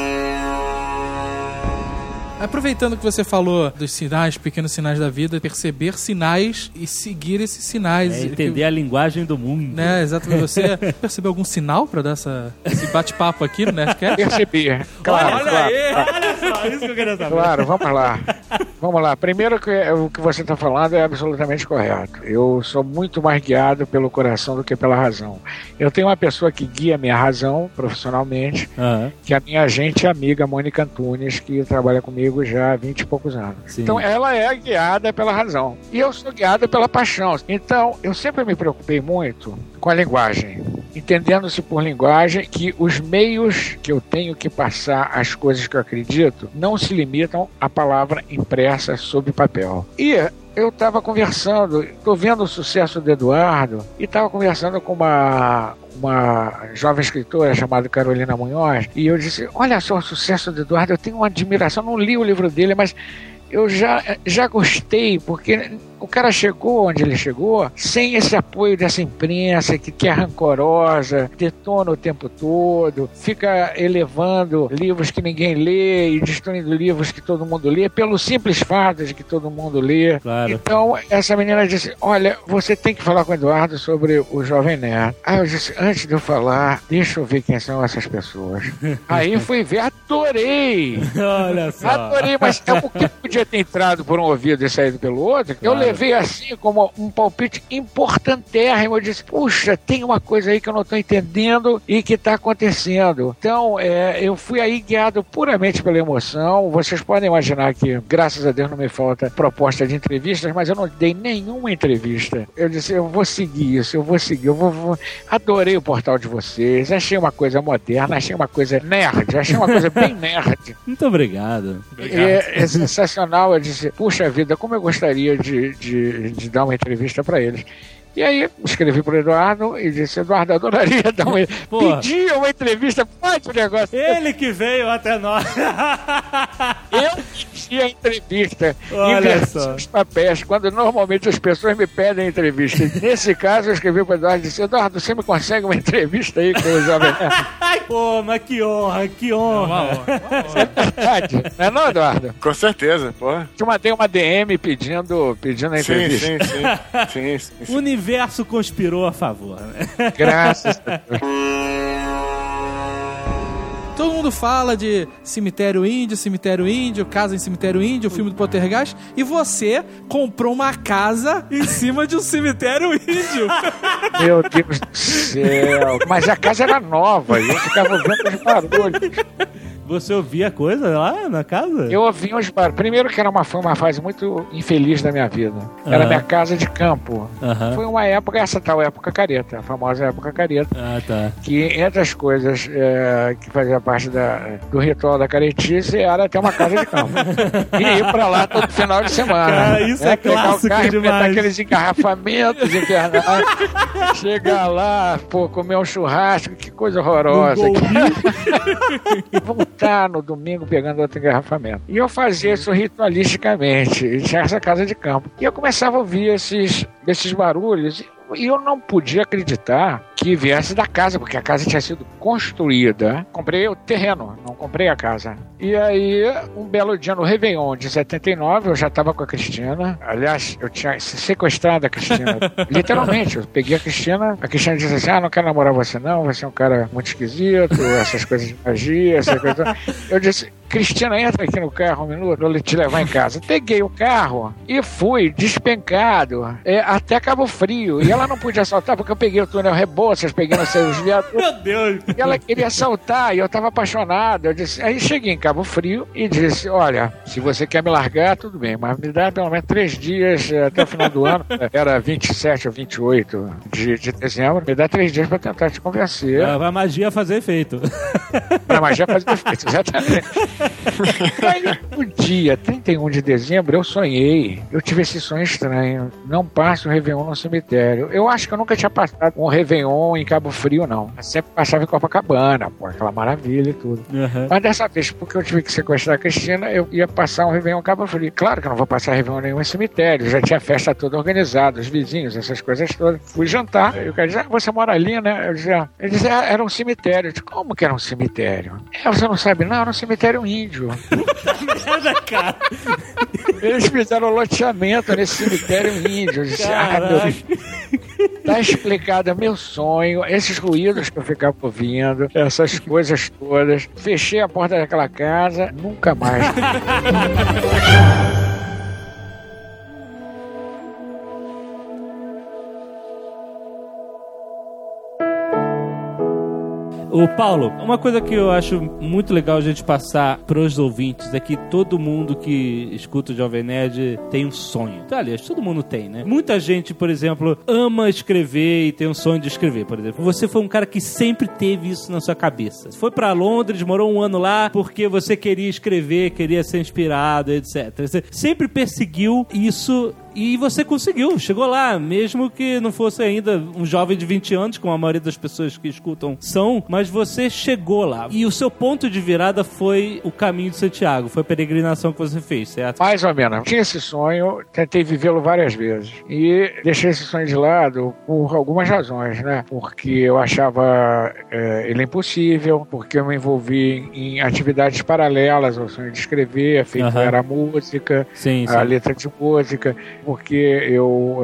D: Aproveitando que você falou dos sinais, pequenos sinais da vida, perceber sinais e seguir esses sinais.
B: É entender a linguagem do mundo.
D: Né, exatamente. Você percebeu algum sinal pra dar essa, esse bate-papo aqui no Nerdcast?
E: Percebi. Claro,
B: olha
E: claro.
B: aí, olha só, isso que eu queria saber.
E: Claro, vamos lá. Vamos lá. Primeiro, que o que você está falando é absolutamente correto. Eu sou muito mais guiado pelo coração do que pela razão. Eu tenho uma pessoa que guia a minha razão profissionalmente,
B: Aham.
E: que é a minha agente e amiga Mônica Antunes, que trabalha comigo já há vinte e poucos anos.
B: Sim.
E: Então, ela é guiada pela razão. E eu sou guiado pela paixão. Então, eu sempre me preocupei muito com a linguagem. Entendendo-se por linguagem que os meios que eu tenho que passar as coisas que eu acredito não se limitam à palavra impressa sob papel. E eu estava conversando, estou vendo o sucesso do Eduardo, e estava conversando com uma, uma jovem escritora chamada Carolina Munhoz, e eu disse, olha só o sucesso do Eduardo, eu tenho uma admiração, não li o livro dele, mas eu já, já gostei, porque o cara chegou onde ele chegou sem esse apoio dessa imprensa que, que é rancorosa, detona o tempo todo, fica elevando livros que ninguém lê e destruindo livros que todo mundo lê, pelo simples fato de que todo mundo lê.
B: Claro.
E: Então, essa menina disse, olha, você tem que falar com o Eduardo sobre o Jovem Nerd. Aí eu disse, antes de eu falar, deixa eu ver quem são essas pessoas. Aí fui ver, adorei!
B: Olha só.
E: Adorei, mas é porque podia ter entrado por um ouvido e saído pelo outro. Eu
B: Claro.
E: levei assim como um palpite importantérrimo. Eu disse, puxa, tem uma coisa aí que eu não estou entendendo e que está acontecendo. Então, é, eu fui aí guiado puramente pela emoção. Vocês podem imaginar que, graças a Deus, não me falta proposta de entrevistas, mas eu não dei nenhuma entrevista. Eu disse, eu vou seguir isso, eu vou seguir, eu vou... vou... Adorei o portal de vocês, achei uma coisa moderna, achei uma coisa nerd, achei uma coisa bem nerd.
B: Muito obrigado.
E: É, é sensacional. Eu disse, puxa vida, como eu gostaria de, de, de dar uma entrevista para eles. E aí, escrevi pro Eduardo e disse, Eduardo, adoraria dar uma... Pedi uma entrevista, faz o negócio.
B: Ele que veio até nós.
E: Eu pedi a entrevista.
B: Olha
E: Inverti
B: só.
E: os papéis, quando normalmente as pessoas me pedem entrevista. Nesse caso, eu escrevi pro Eduardo e disse, Eduardo, você me consegue uma entrevista aí com o Jovem Nerd?
B: Ai, pô, mas que honra, que honra.
E: É verdade, não é não, Eduardo?
C: Com certeza, porra.
E: Te mandei uma D M pedindo, pedindo a
C: Sim,
E: entrevista.
C: sim, sim. sim, sim,
B: O
C: sim.
B: universo conspirou a favor, né?
E: Graças a Deus.
D: Todo mundo fala de cemitério índio, cemitério índio, casa em cemitério índio, o filme do Poltergeist, e você comprou uma casa em cima de um cemitério índio.
E: Meu Deus do céu. Mas a casa era nova e eu ficava ouvindo os barulhos.
B: Você ouvia coisa lá na casa?
E: Eu ouvi uns barulhos. Primeiro que era uma, foi uma fase muito infeliz da minha vida. Era
B: Aham.
E: minha casa de campo.
B: Aham.
E: Foi uma época, essa tal época careta, a famosa época careta.
B: Ah, tá.
E: Que entre as coisas é, que fazia parte da, do ritual da caretice era ter uma casa de campo. E ir pra lá todo final de semana.
B: Cara, isso é
E: Pegar
B: clássico
E: o carro e
B: demais.
E: pegar aqueles engarrafamentos infernais. Chegar lá, pô, comer um churrasco, que coisa horrorosa.
B: Um
E: E voltar no domingo pegando outro engarrafamento. E eu fazia isso ritualisticamente. E tinha essa casa de campo. E eu começava a ouvir esses, esses barulhos. E eu não podia acreditar que viesse da casa, porque a casa tinha sido construída. Comprei o terreno, não comprei a casa. E aí, um belo dia no Réveillon de setenta e nove, eu já estava com a Cristina. Aliás, eu tinha sequestrado a Cristina. Literalmente, eu peguei a Cristina. A Cristina disse assim, ah, não quero namorar você não, você é um cara muito esquisito, essas coisas de magia, essas coisas. Eu disse, Cristina, entra aqui no carro um minuto, pra eu te levar em casa. Peguei o carro e fui despencado é, até Cabo Frio. E ela não podia saltar porque eu peguei o túnel Rebouças, peguei nos seus viadutos.
B: Meu Deus.
E: E ela queria saltar e eu tava apaixonado. Eu disse, aí cheguei em Cabo Frio e disse, olha, se você quer me largar, tudo bem, mas me dá pelo menos três dias eh, até o final do ano. Era vinte e sete ou vinte e oito de, de dezembro. Me dá três dias pra tentar te convencer.
B: Ah, a magia fazer efeito.
E: Pra magia fazer efeito, exatamente. Aí, no dia trinta e um de dezembro, eu sonhei. Eu tive esse sonho estranho. Não passe o Réveillon no cemitério. Eu acho que eu nunca tinha passado um Réveillon em Cabo Frio, não. Eu sempre passava em Copacabana, pô, aquela maravilha e tudo.
B: Uhum.
E: Mas dessa vez, porque eu tive que sequestrar a Cristina, eu ia passar um Réveillon em Cabo Frio. Claro que eu não vou passar Réveillon nenhum em cemitério. Já tinha festa toda organizada, os vizinhos, essas coisas todas. Fui jantar. E o cara disse, ah, você mora ali, né? Eu dizia, ele dizia, ah, era um cemitério. Eu disse, como que era um cemitério? É, você não sabe, não, era um cemitério índio.
B: Merda, cara.
E: Eles fizeram loteamento nesse cemitério índio. Eu disse, ah, meu Deus. Tá explicado, é meu sonho, esses ruídos que eu ficava ouvindo, essas coisas todas. Fechei a porta daquela casa, nunca mais.
B: Ô Paulo, uma coisa que eu acho muito legal a gente passar pros ouvintes é que todo mundo que escuta o Jovem Nerd tem um sonho. Então, aliás, todo mundo tem, né? Muita gente, por exemplo, ama escrever e tem um sonho de escrever, por exemplo. Você foi um cara que sempre teve isso na sua cabeça. Foi pra Londres, morou um ano lá porque você queria escrever, queria ser inspirado, etcétera. Você sempre perseguiu isso E você conseguiu, chegou lá, mesmo que não fosse ainda um jovem de vinte anos, como a maioria das pessoas que escutam são, mas você chegou lá. E o seu ponto de virada foi o caminho de Santiago, foi a peregrinação que você fez, certo?
E: Mais ou menos. Tinha esse sonho, tentei vivê-lo várias vezes. E deixei esse sonho de lado por algumas razões, né? Porque eu achava é, ele impossível, porque eu me envolvi em atividades paralelas ao sonho de escrever, feito uhum. era a música,
B: sim,
E: a
B: sim.
E: letra de música, porque eu,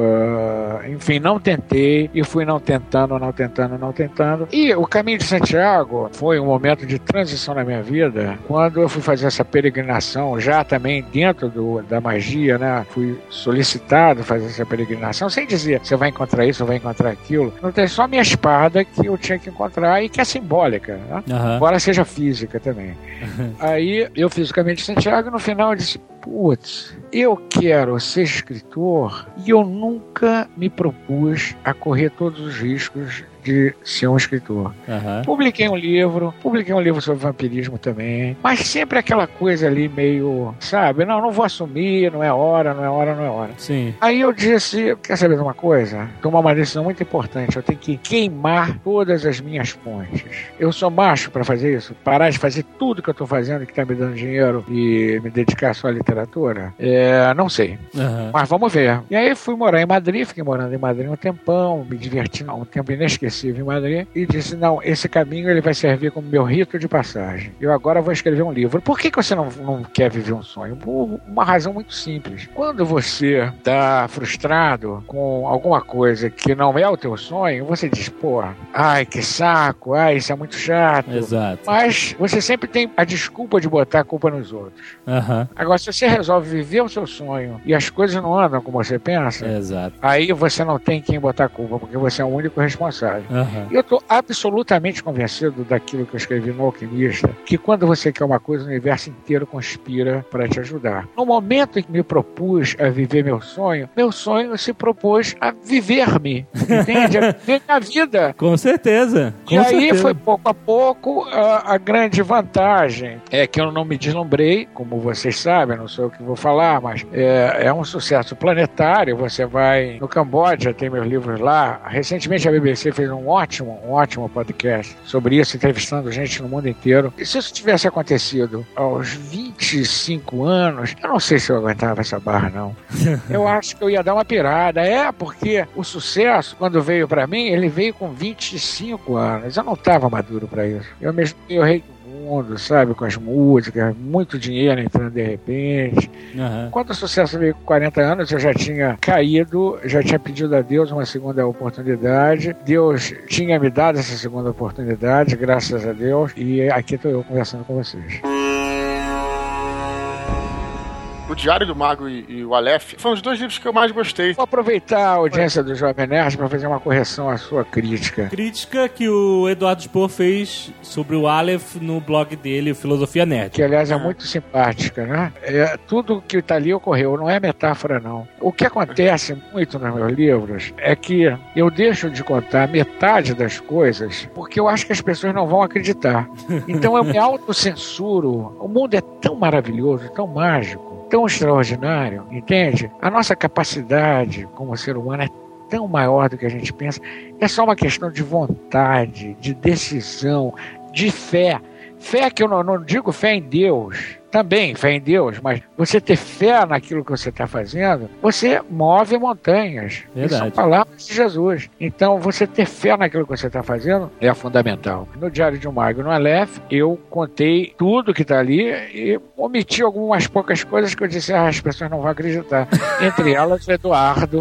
E: uh, enfim, não tentei e fui não tentando, não tentando, não tentando. E o caminho de Santiago foi um momento de transição na minha vida, quando eu fui fazer essa peregrinação, já também dentro do, da magia, né? Fui solicitado fazer essa peregrinação, sem dizer, você vai encontrar isso, vai encontrar aquilo. Não tem só a minha espada que eu tinha que encontrar e que é simbólica, né?
B: Uhum.
E: Embora seja física também. Uhum. Aí eu fiz o caminho de Santiago e no final eu disse, putz, eu quero ser escritor e eu nunca me propus a correr todos os riscos de ser um escritor.
B: Uhum.
E: Publiquei um livro, publiquei um livro sobre vampirismo também, mas sempre aquela coisa ali meio, sabe, não, não vou assumir, não é hora, não é hora, não é hora.
B: Sim.
E: Aí eu disse, quer saber de uma coisa? Tomar uma decisão muito importante, eu tenho que queimar todas as minhas pontes. Eu sou macho para fazer isso? Parar de fazer tudo que eu tô fazendo que tá me dando dinheiro e me dedicar só à literatura? É, não sei.
B: Uhum.
E: Mas vamos ver. E aí fui morar em Madrid, fiquei morando em Madrid um tempão, me divertindo um tempo inesquecível em Madrid, e disse, não, esse caminho ele vai servir como meu rito de passagem. Eu agora vou escrever um livro. Por que, que você não, não quer viver um sonho? Por uma razão muito simples. Quando você está frustrado com alguma coisa que não é o teu sonho, você diz, pô, ai, que saco, ai, isso é muito chato.
B: Exato.
E: Mas você sempre tem a desculpa de botar a culpa nos outros.
B: Uhum.
E: Agora, se você resolve viver o seu sonho e as coisas não andam como você pensa,
B: exato.
E: Aí você não tem quem botar a culpa, porque você é o único responsável.
B: Uhum.
E: E eu estou absolutamente convencido daquilo que eu escrevi no Alquimista, que quando você quer uma coisa, o universo inteiro conspira para te ajudar. No momento em que me propus a viver meu sonho, meu sonho se propôs a viver-me, entende? A viver minha vida.
B: Com certeza. Com
E: e aí
B: certeza.
E: foi pouco a pouco, a, a grande vantagem é que eu não me deslumbrei, como vocês sabem, não sou eu que vou falar, mas é, é um sucesso planetário. Você vai no Camboja, tem meus livros lá. Recentemente a B B C fez um ótimo, um ótimo podcast sobre isso, entrevistando gente no mundo inteiro. E se isso tivesse acontecido aos vinte e cinco anos, eu não sei se eu aguentava essa barra, não. Eu acho que eu ia dar uma pirada. É, porque o sucesso, quando veio pra mim, ele veio com vinte e cinco anos. Eu não estava maduro pra isso. Eu mesmo, eu rei mundo, sabe, com as músicas, muito dinheiro entrando de repente. Uhum. Quando o sucesso veio com quarenta anos, eu já tinha caído, já tinha pedido a Deus uma segunda oportunidade. Deus tinha me dado essa segunda oportunidade, graças a Deus, e aqui estou eu conversando com vocês.
C: O Diário do Mago e, e o Aleph foram os dois livros que eu mais gostei.
E: Vou aproveitar a audiência do Jovem Nerd para fazer uma correção à sua crítica.
B: Crítica que o Eduardo Spohr fez sobre o Aleph no blog dele, Filosofia Nerd.
E: Que, aliás, é muito simpática, né? É, tudo que está ali ocorreu, não é metáfora, não. O que acontece muito nos meus livros é que eu deixo de contar metade das coisas porque eu acho que as pessoas não vão acreditar. Então eu me autocensuro. O mundo é tão maravilhoso, tão mágico, tão extraordinário, entende? A nossa capacidade como ser humano é tão maior do que a gente pensa. É só uma questão de vontade, de decisão, de fé. Fé que eu não, não digo fé em Deus, também fé em Deus, mas você ter fé naquilo que você está fazendo, você move montanhas. Verdade. Isso são palavras de Jesus. Então, você ter fé naquilo que você está fazendo é fundamental. No Diário de um Mago, no Aleph, eu contei tudo que está ali e omiti algumas poucas coisas que eu disse, ah, as pessoas não vão acreditar. Entre elas, o Eduardo.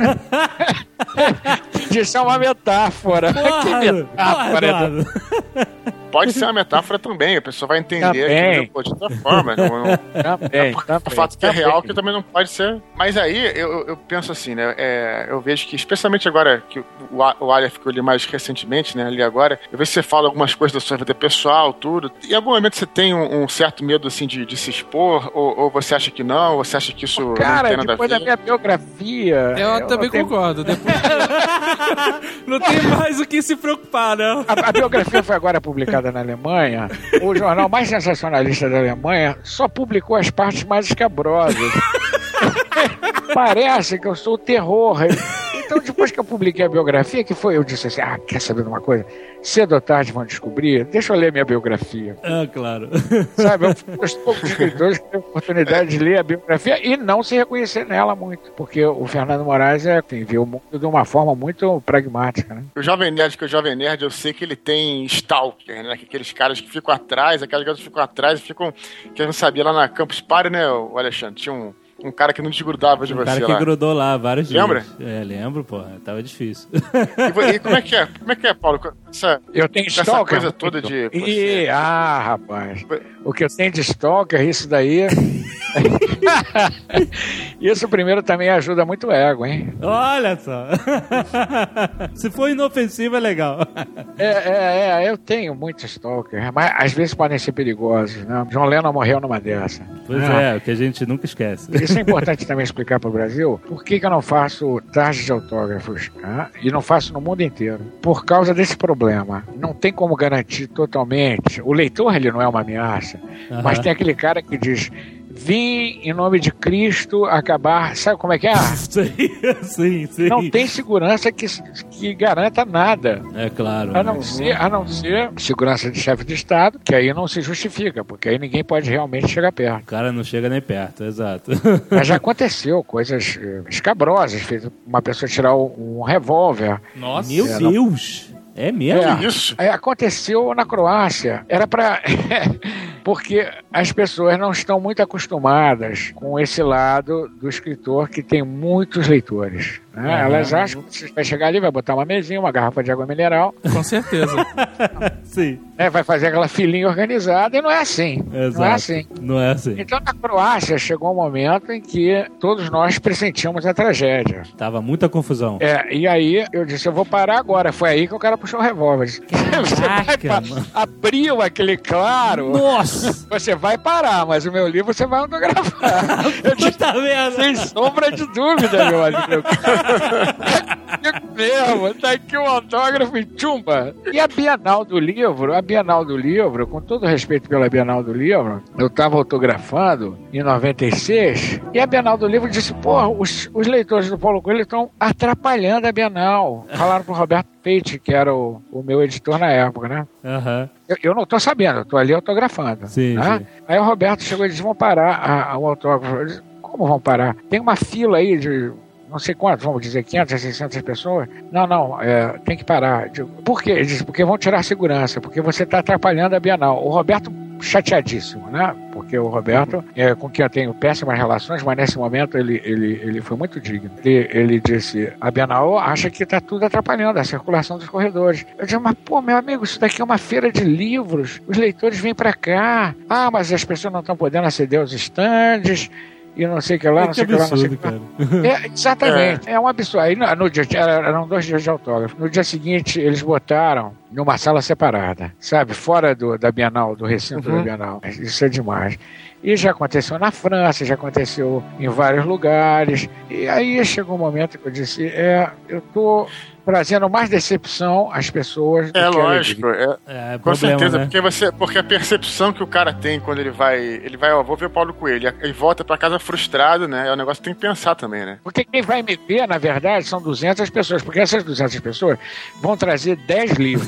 E: Isso é uma metáfora.
B: Porra,
E: que metáfora,
B: porra,
C: Pode ser uma metáfora também, a pessoa vai entender
E: também.
C: aquilo de outra forma. Não, não,
E: também,
C: é
E: também,
C: o fato que é
E: também.
C: real que também não pode ser. Mas aí eu, eu penso assim, né? É, eu vejo que, especialmente agora, que o, o Aleph que eu li mais recentemente, né? Ali agora, eu vejo que você fala algumas coisas da sua vida pessoal, tudo. E em algum momento você tem um, um certo medo assim de, de se expor, ou, ou você acha que não, ou você acha que isso
E: Cara,
C: não tem nada a ver?
E: depois da minha biografia.
D: Eu,
E: eu
D: também
E: tenho...
D: concordo. Depois... não tem mais o que se preocupar, não.
E: A, a biografia foi agora publicada na Alemanha. O jornal mais sensacionalista da Alemanha só publicou as partes mais escabrosas. Parece que eu sou o terror. Então, depois que eu publiquei a biografia, que foi, eu disse assim, ah, quer saber de uma coisa? Cedo ou tarde vão descobrir, deixa eu ler minha biografia.
B: Ah, claro.
E: Sabe, eu fui dos poucos escritores que teve a oportunidade de ler a biografia e não se reconhecer nela muito, porque o Fernando Moraes é, tem, viu o mundo de uma forma muito pragmática, né?
C: O Jovem Nerd, que é o Jovem Nerd, eu sei que ele tem stalker, né? Aqueles caras que ficam atrás, aquelas garotas que ficam atrás e ficam, que eu não sabia, lá na Campus Party, né, o Alexandre? Tinha um... Um cara que não desgrudava de
B: um
C: você lá.
B: Um cara que grudou lá vários dias.
C: Lembra?
B: É, lembro, pô. Tava difícil.
C: E, e como é que é? Como é que é, Paulo? Essa,
E: eu tenho
C: essa
E: stalker.
C: coisa toda de...
E: E, ah, rapaz. O que eu tenho de stalker, isso daí... Isso primeiro também ajuda muito o ego, hein?
B: Olha só. Se for inofensivo, é legal.
E: É, é, é. Eu tenho muito stalker. Mas às vezes podem ser perigosos, né? John Lennon morreu numa dessa.
B: Pois é, é o que a gente nunca esquece.
E: Isso é importante também explicar para o Brasil. Por que, que eu não faço tarde de autógrafos? Né? E não faço no mundo inteiro. Por causa desse problema. Não tem como garantir totalmente. O leitor, ele não é uma ameaça. Uhum. Mas tem aquele cara que diz... Vim em nome de Cristo acabar... Sabe como é que é?
B: Sim, sim, sim.
E: Não tem segurança que, que garanta nada.
B: É claro.
E: A não, ser, a não ser segurança de chefe de Estado, que aí não se justifica, porque aí ninguém pode realmente chegar perto.
B: O cara não chega nem perto, exato.
E: Mas já aconteceu coisas escabrosas. Fez uma pessoa tirar um revólver.
B: Nossa, meu é, Deus! Não... É mesmo?
E: É, isso? É, aconteceu na Croácia. Era pra... Porque as pessoas não estão muito acostumadas com esse lado do escritor que tem muitos leitores. Né? Uhum. Elas acham que você vai chegar ali, vai botar uma mesinha, uma garrafa de água mineral.
D: Com certeza.
B: Sim.
E: É, vai fazer aquela filinha organizada e não é assim.
B: Exato.
E: Não é assim.
B: Não é assim.
E: Então, na Croácia, chegou um momento em que todos nós pressentíamos a tragédia.
B: Tava muita confusão.
E: É, e aí eu disse, eu vou parar agora. Foi aí que o cara puxou o revólver. Disse,
B: Caraca,
E: você vai
B: mano.
E: Abriu aquele claro.
B: Nossa!
E: Você vai parar, mas o meu livro você vai autografar. Eu disse,
B: tá vendo?
E: Sem sombra de dúvida, meu amigo. Mesmo, tá aqui um autógrafo e tchumba. E a Bienal do Livro, a Bienal do Livro, com todo respeito pela Bienal do Livro, eu tava autografando em noventa e seis, e a Bienal do Livro disse, pô, os, os leitores do Paulo Coelho estão atrapalhando a Bienal. Falaram pro Roberto Peixe, que era o, o meu editor na época, né?
B: Uhum.
E: Eu, eu não tô sabendo, eu tô ali autografando.
B: Sim,
E: né?
B: sim.
E: Aí o Roberto chegou e disse, vão parar a, a, o autógrafo. Eu disse, como vão parar? Tem uma fila aí de... não sei quantos, vamos dizer, quinhentas, seiscentas pessoas. Não, não, é, tem que parar. Digo, por quê? Ele disse, porque vão tirar a segurança, porque você está atrapalhando a Bienal. O Roberto, chateadíssimo, né? Porque o Roberto, é, com quem eu tenho péssimas relações, mas nesse momento ele, ele, ele foi muito digno. Ele, ele disse, a Bienal acha que está tudo atrapalhando a circulação dos corredores. Eu disse, mas pô, meu amigo, isso daqui é uma feira de livros, os leitores vêm para cá. Ah, mas as pessoas não estão podendo aceder aos estandes, e não sei o que lá,
B: é
E: não
B: que
E: sei o que lá, não sei o que lá. É, exatamente, é. é um absurdo. Aí no, no dia, eram dois dias de autógrafo. No dia seguinte, eles botaram numa sala separada, sabe? Fora do, da Bienal, do recinto uhum. da Bienal. Isso é demais. E já aconteceu na França, já aconteceu em vários lugares. E aí chegou um momento que eu disse, é, eu tô trazendo mais decepção às pessoas.
C: É lógico, é,
B: é
C: com
B: problema,
C: certeza,
B: né?
C: porque você, porque a percepção que o cara tem quando ele vai, ele vai, ó, vou ver o Paulo Coelho, e volta pra casa frustrado, né? É um negócio que tem que pensar também, né?
E: Porque quem vai me ver, na verdade, são duzentas pessoas, porque essas duzentas pessoas vão trazer dez livros.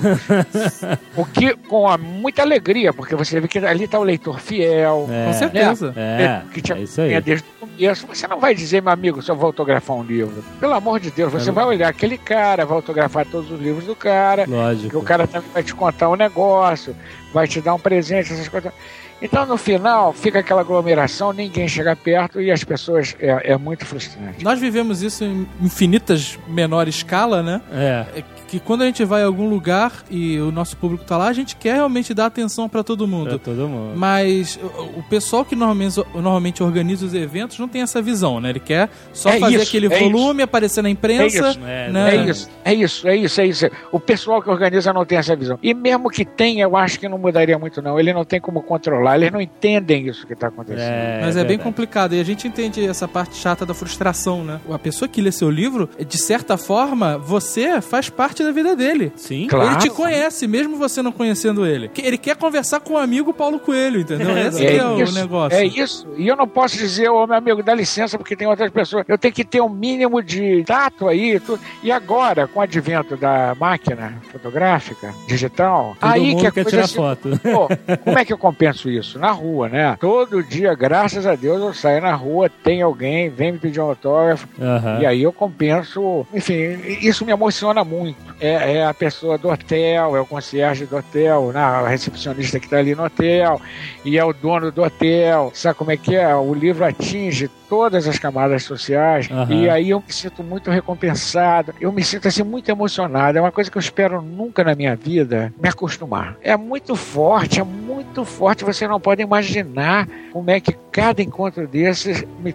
E: O que, com a, muita alegria, porque você vê que ali tá o leitor fiel.
B: É,
D: com certeza.
B: Né? É,
E: que te
B: é isso aí.
E: Desde o começo. Você não vai dizer, meu amigo, só vou autografar um livro. Pelo amor de Deus, você é. vai olhar aquele cara, vai autografar todos os livros do cara.
B: Lógico.
E: Que o cara também vai te contar um negócio, vai te dar um presente, essas coisas. Então, no final, fica aquela aglomeração, ninguém chega perto e as pessoas... É, é muito frustrante.
D: Nós vivemos isso em infinitas menor escala, né?
B: É.
D: é que quando a gente vai a algum lugar e o nosso público tá lá, a gente quer realmente dar atenção pra todo mundo.
B: Pra todo mundo.
D: Mas o, o pessoal que normalmente, normalmente organiza os eventos não tem essa visão, né? Ele quer só
E: é
D: fazer
E: isso,
D: aquele
E: é
D: volume,
E: isso.
D: aparecer na imprensa.
E: É isso.
B: É,
D: né?
E: É isso, é isso, é isso, é isso. O pessoal que organiza não tem essa visão. E mesmo que tenha, eu acho que não mudaria muito, não. Ele não tem como controlar, eles não entendem isso que está acontecendo.
B: É,
D: Mas é,
B: é
D: bem complicado. E a gente entende essa parte chata da frustração, né? A pessoa que lê seu livro, de certa forma, você faz parte da vida dele.
B: Sim.
E: Claro.
D: Ele te conhece, mesmo você não conhecendo ele. Ele quer conversar com o amigo Paulo Coelho, entendeu? Esse é, é o
E: isso,
D: negócio.
E: É isso. E eu não posso dizer, ô meu amigo, dá licença, porque tem outras pessoas. Eu tenho que ter um mínimo de tato aí. Tudo. E agora, com o advento da máquina fotográfica, digital,
B: Todo
E: aí
B: mundo
E: que a
B: quer
E: coisa
B: tirar
E: se...
B: foto.
E: Pô, como é que eu compenso isso? Na rua, né? Todo dia, graças a Deus, eu saio na rua, tem alguém, vem me pedir um autógrafo,
B: Uhum.
E: e aí eu compenso. Enfim, isso me emociona muito. É, é a pessoa do hotel, é o concierge do hotel, né? A recepcionista que está ali no hotel, e é o dono do hotel. Sabe como é que é? O livro atinge todas as camadas sociais,
B: Uhum.
E: e aí eu me sinto muito recompensado, eu me sinto assim muito emocionado. É uma coisa que eu espero nunca na minha vida me acostumar. É muito forte, é muito forte, você não pode imaginar como é que cada encontro desses me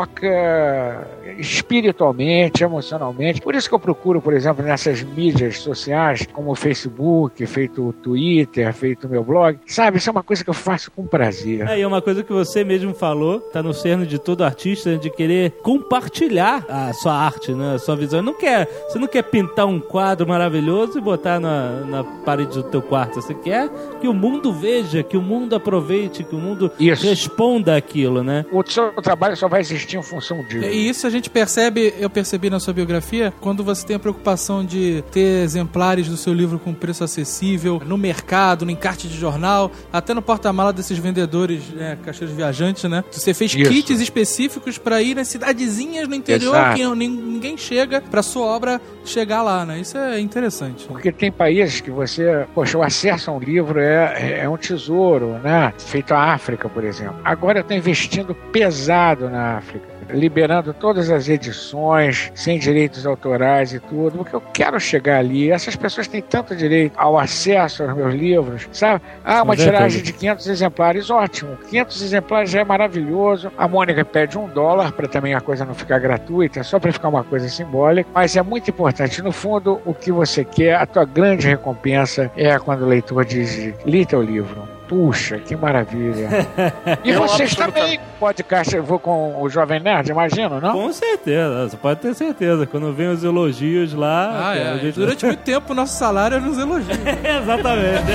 E: toca espiritualmente, emocionalmente. Por isso que eu procuro, por exemplo, nessas mídias sociais, como o Facebook, feito o Twitter, feito o meu blog, sabe, isso é uma coisa que eu faço com prazer.
B: É, e é uma coisa que você mesmo falou, tá no cerne de todo artista, de querer compartilhar a sua arte, né, a sua visão. Não quer, você não quer pintar um quadro maravilhoso e botar na, na parede do teu quarto. Você quer que o mundo veja, que o mundo aproveite, que o mundo
E: Isso.
B: responda aquilo, né?
E: O seu trabalho só vai existir em função disso.
D: E isso a gente percebe, eu percebi na sua biografia, quando você tem a preocupação de ter exemplares do seu livro com preço acessível no mercado, no encarte de jornal, até no porta-mala desses vendedores, né, caixeiros viajantes, né? Você fez
E: Isso.
D: kits específicos para ir nas cidadezinhas no interior,
E: Exato.
D: que ninguém chega, para sua obra chegar lá, né? Isso é interessante.
E: Porque tem países que você, poxa, o acesso a um livro é, é um tesouro, né? Feito a África, por exemplo. Agora eu estou investindo pesado na África, liberando todas as edições, sem direitos autorais e tudo, porque eu quero chegar ali. Essas pessoas têm tanto direito ao acesso aos meus livros, sabe? Ah, uma tiragem de quinhentos exemplares, ótimo. quinhentos exemplares já é maravilhoso. A Mônica pede um dólar para também a coisa não ficar gratuita, só para ficar uma coisa simbólica, mas é muito importante. No fundo, o que você quer, a tua grande recompensa é quando o leitor diz, li teu livro. Puxa, que maravilha. E
C: Eu
E: vocês
C: absolutamente-
E: também, podcast, eu vou com o Jovem Nerd, imagino, não?
B: Com certeza, você pode ter certeza. Quando vem os elogios lá...
D: Ah,
B: que
D: é.
B: a gente...
D: Durante muito tempo, o nosso salário é nos elogios.
B: Exatamente.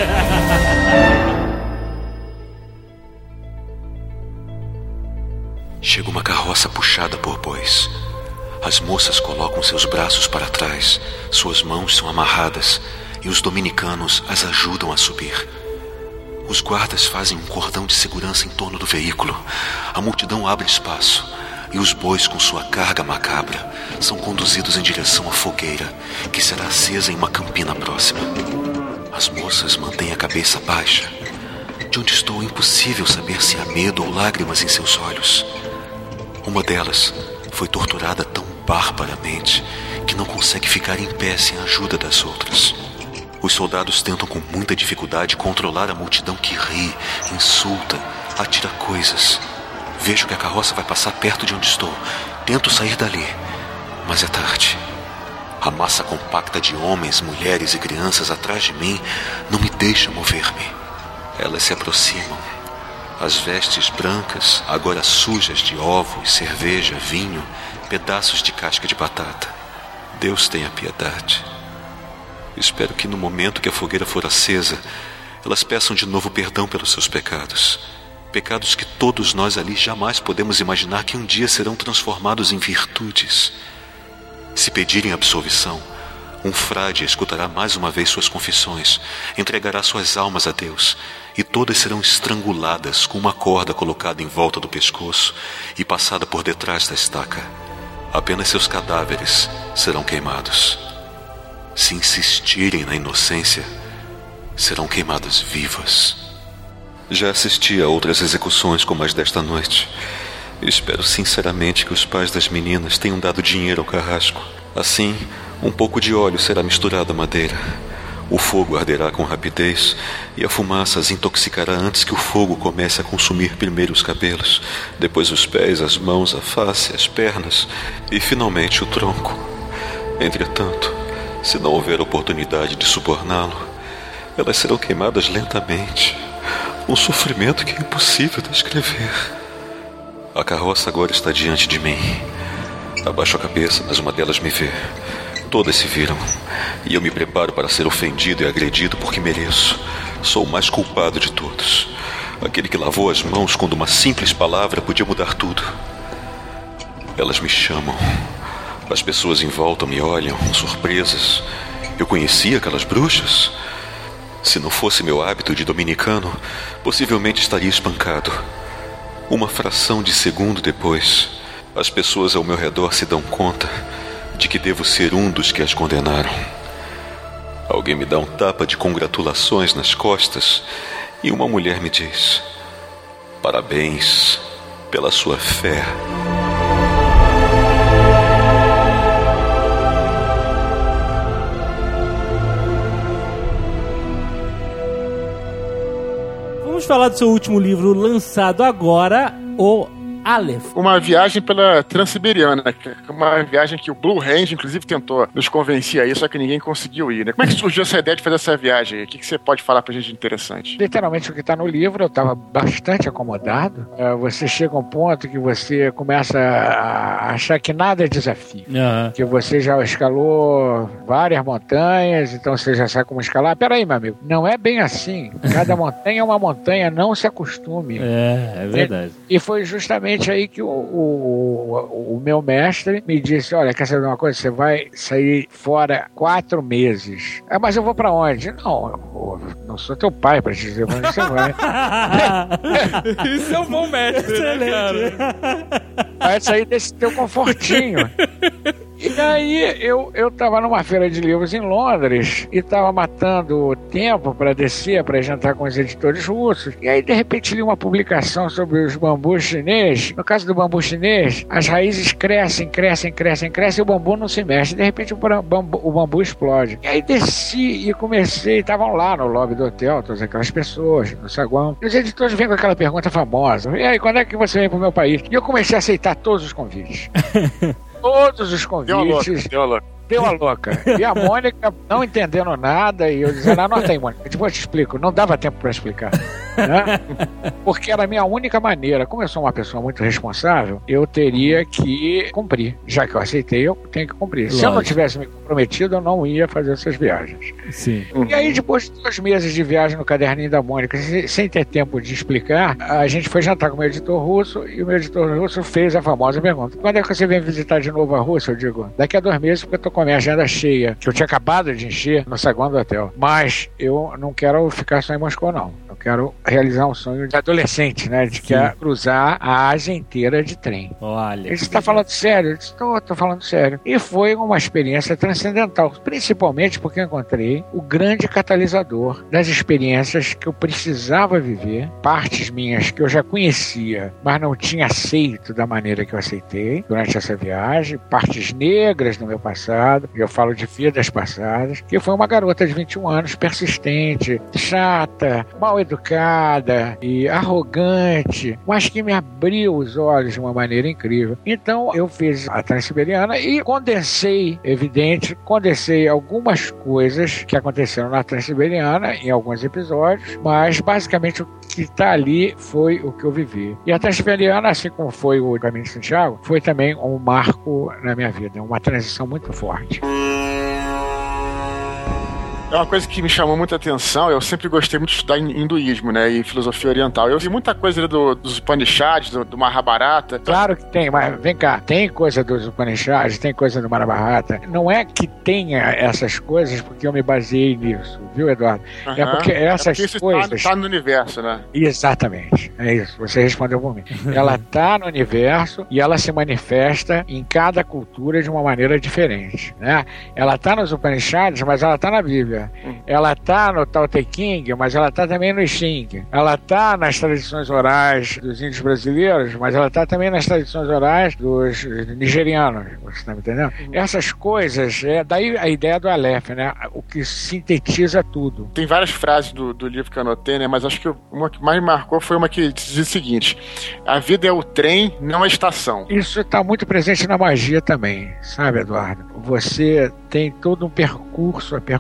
G: Chega uma carroça puxada por bois. As moças colocam seus braços para trás, suas mãos são amarradas e os dominicanos as ajudam a subir. Os guardas fazem um cordão de segurança em torno do veículo. A multidão abre espaço e os bois com sua carga macabra são conduzidos em direção à fogueira, que será acesa em uma campina próxima. As moças mantêm a cabeça baixa. De onde estou é impossível saber se há medo ou lágrimas em seus olhos. Uma delas foi torturada tão barbaramente que não consegue ficar em pé sem a ajuda das outras. Os soldados tentam com muita dificuldade controlar a multidão que ri, insulta, atira coisas. Vejo que a carroça vai passar perto de onde estou. Tento sair dali, mas é tarde. A massa compacta de homens, mulheres e crianças atrás de mim não me deixa mover-me. Elas se aproximam. As vestes brancas, agora sujas de ovos, cerveja, vinho, pedaços de casca de batata. Deus tenha piedade. Espero que no momento que a fogueira for acesa, elas peçam de novo perdão pelos seus pecados. Pecados que todos nós ali jamais podemos imaginar que um dia serão transformados em virtudes. Se pedirem absolvição, um frade escutará mais uma vez suas confissões, entregará suas almas a Deus, e todas serão estranguladas com uma corda colocada em volta do pescoço e passada por detrás da estaca. Apenas seus cadáveres serão queimados. Se insistirem na inocência, serão queimadas vivas. Já assisti a outras execuções como as desta noite. Espero sinceramente que os pais das meninas tenham dado dinheiro ao carrasco. Assim, um pouco de óleo será misturado à madeira. O fogo arderá com rapidez e a fumaça as intoxicará antes que o fogo comece a consumir primeiro os cabelos, depois os pés, as mãos, a face, as pernas e finalmente o tronco. Entretanto, se não houver oportunidade de suborná-lo, elas serão queimadas lentamente. Um sofrimento que é impossível descrever. A carroça agora está diante de mim. Abaixo a cabeça, mas uma delas me vê. Todas se viram, e eu me preparo para ser ofendido e agredido porque mereço. Sou o mais culpado de todos. Aquele que lavou as mãos quando uma simples palavra podia mudar tudo. Elas me chamam. As pessoas em volta me olham, surpresas. Eu conhecia aquelas bruxas? Se não fosse meu hábito de dominicano, possivelmente estaria espancado. Uma fração de segundo depois, as pessoas ao meu redor se dão conta de que devo ser um dos que as condenaram. Alguém me dá um tapa de congratulações nas costas e uma mulher me diz: parabéns pela sua fé.
B: Vamos falar do seu último livro lançado agora, o Aleph.
C: Uma viagem pela Transiberiana, uma viagem que o Blue Range, inclusive, tentou nos convencer aí, só que ninguém conseguiu ir, né? Como é que surgiu essa ideia de fazer essa viagem? O que, que você pode falar pra gente de interessante?
E: Literalmente o que está no livro, eu estava bastante acomodado. É, você chega a um ponto que você começa a achar que nada é desafio.
B: Uhum.
E: Que você já escalou várias montanhas, então você já sabe como escalar. Peraí, meu amigo, não é bem assim. Cada montanha é uma montanha, não se acostume.
B: É, é verdade.
E: E, e foi justamente aí que o, o, o meu mestre me disse: olha, quer saber uma coisa? Você vai sair fora quatro meses. Ah, mas eu vou pra onde? Não, eu não sou teu pai pra te dizer pra onde você vai.
D: Isso é um bom mestre, né, cara?
E: Vai sair desse teu confortinho. E aí eu, eu tava numa feira de livros em Londres e tava matando tempo para descer, para jantar com os editores russos. E aí de repente li uma publicação sobre os bambus chinês. No caso do bambu chinês, as raízes crescem, crescem, crescem, crescem e o bambu não se mexe. De repente o bambu, o bambu explode. E aí desci e comecei, estavam lá no lobby do hotel, todas aquelas pessoas, no saguão. E os editores vêm com aquela pergunta famosa: e aí, quando é que você vem pro meu país? E eu comecei a aceitar todos os convites. Todos os convites.
C: Deu a louca, deu a louca.
E: Deu a louca. E a Mônica não entendendo nada, e eu dizendo: anota aí, Mônica, depois eu te explico. Não dava tempo para explicar. Né? Porque era a minha única maneira. Como eu sou uma pessoa muito responsável, eu teria que cumprir. Já que eu aceitei, eu tenho que cumprir. Lógico. Se eu não tivesse me comprometido, eu não ia fazer essas viagens.
B: Sim.
E: E aí, depois de dois meses de viagem no caderninho da Mônica, sem ter tempo de explicar, a gente foi jantar com o meu editor russo, e o meu editor russo fez a famosa pergunta: quando é que você vem visitar de novo a Rússia? Eu digo: daqui a dois meses, porque eu tô com a minha agenda cheia, que eu tinha acabado de encher no saguão do hotel. Mas eu não quero ficar só em Moscou, não. Eu quero realizar um sonho de adolescente, né? De que é cruzar a Ásia inteira de trem.
B: Olha.
E: Ele está falando sério? Eu disse: tô, tô falando sério. E foi uma experiência transcendental, principalmente porque eu encontrei o grande catalisador das experiências que eu precisava viver, partes minhas que eu já conhecia, mas não tinha aceito da maneira que eu aceitei durante essa viagem, partes negras no meu passado, eu falo de vidas passadas, que foi uma garota de vinte e um anos, persistente, chata, mal educada e arrogante, mas que me abriu os olhos de uma maneira incrível. Então eu fiz a Transiberiana e condensei, evidente, condensei algumas coisas que aconteceram na Transiberiana em alguns episódios, mas basicamente o que está ali foi o que eu vivi. E a Transiberiana, assim como foi o Caminho de Santiago, foi também um marco na minha vida, uma transição muito forte.
C: É uma coisa que me chamou muita atenção. Eu sempre gostei muito de estudar hinduísmo, né, e filosofia oriental. Eu vi muita coisa do, dos Upanishads, do, do Mahabharata.
E: Claro que tem, mas vem cá, tem coisa dos Upanishads, tem coisa do Mahabharata. Não é que tenha essas coisas porque eu me baseei nisso, viu, Eduardo? Uhum. É porque essas é porque isso coisas...
C: está no universo, né?
E: Exatamente, é isso, você respondeu por mim. Ela está no universo e ela se manifesta em cada cultura de uma maneira diferente, né? Ela está nos Upanishads, mas ela está na Bíblia. Ela tá no Tao Te Ching, mas ela tá também no Xing. Ela tá nas tradições orais dos índios brasileiros, mas ela tá também nas tradições orais dos nigerianos. Você tá me entendendo? Uhum. Essas coisas, é daí a ideia do Aleph, né? O que sintetiza tudo.
C: Tem várias frases do, do livro que eu anotei, né? Mas acho que uma que mais me marcou foi uma que diz o seguinte: a vida é o trem, não a estação.
E: Isso tá muito presente na magia também, sabe, Eduardo? Você tem todo um percurso a percorrer.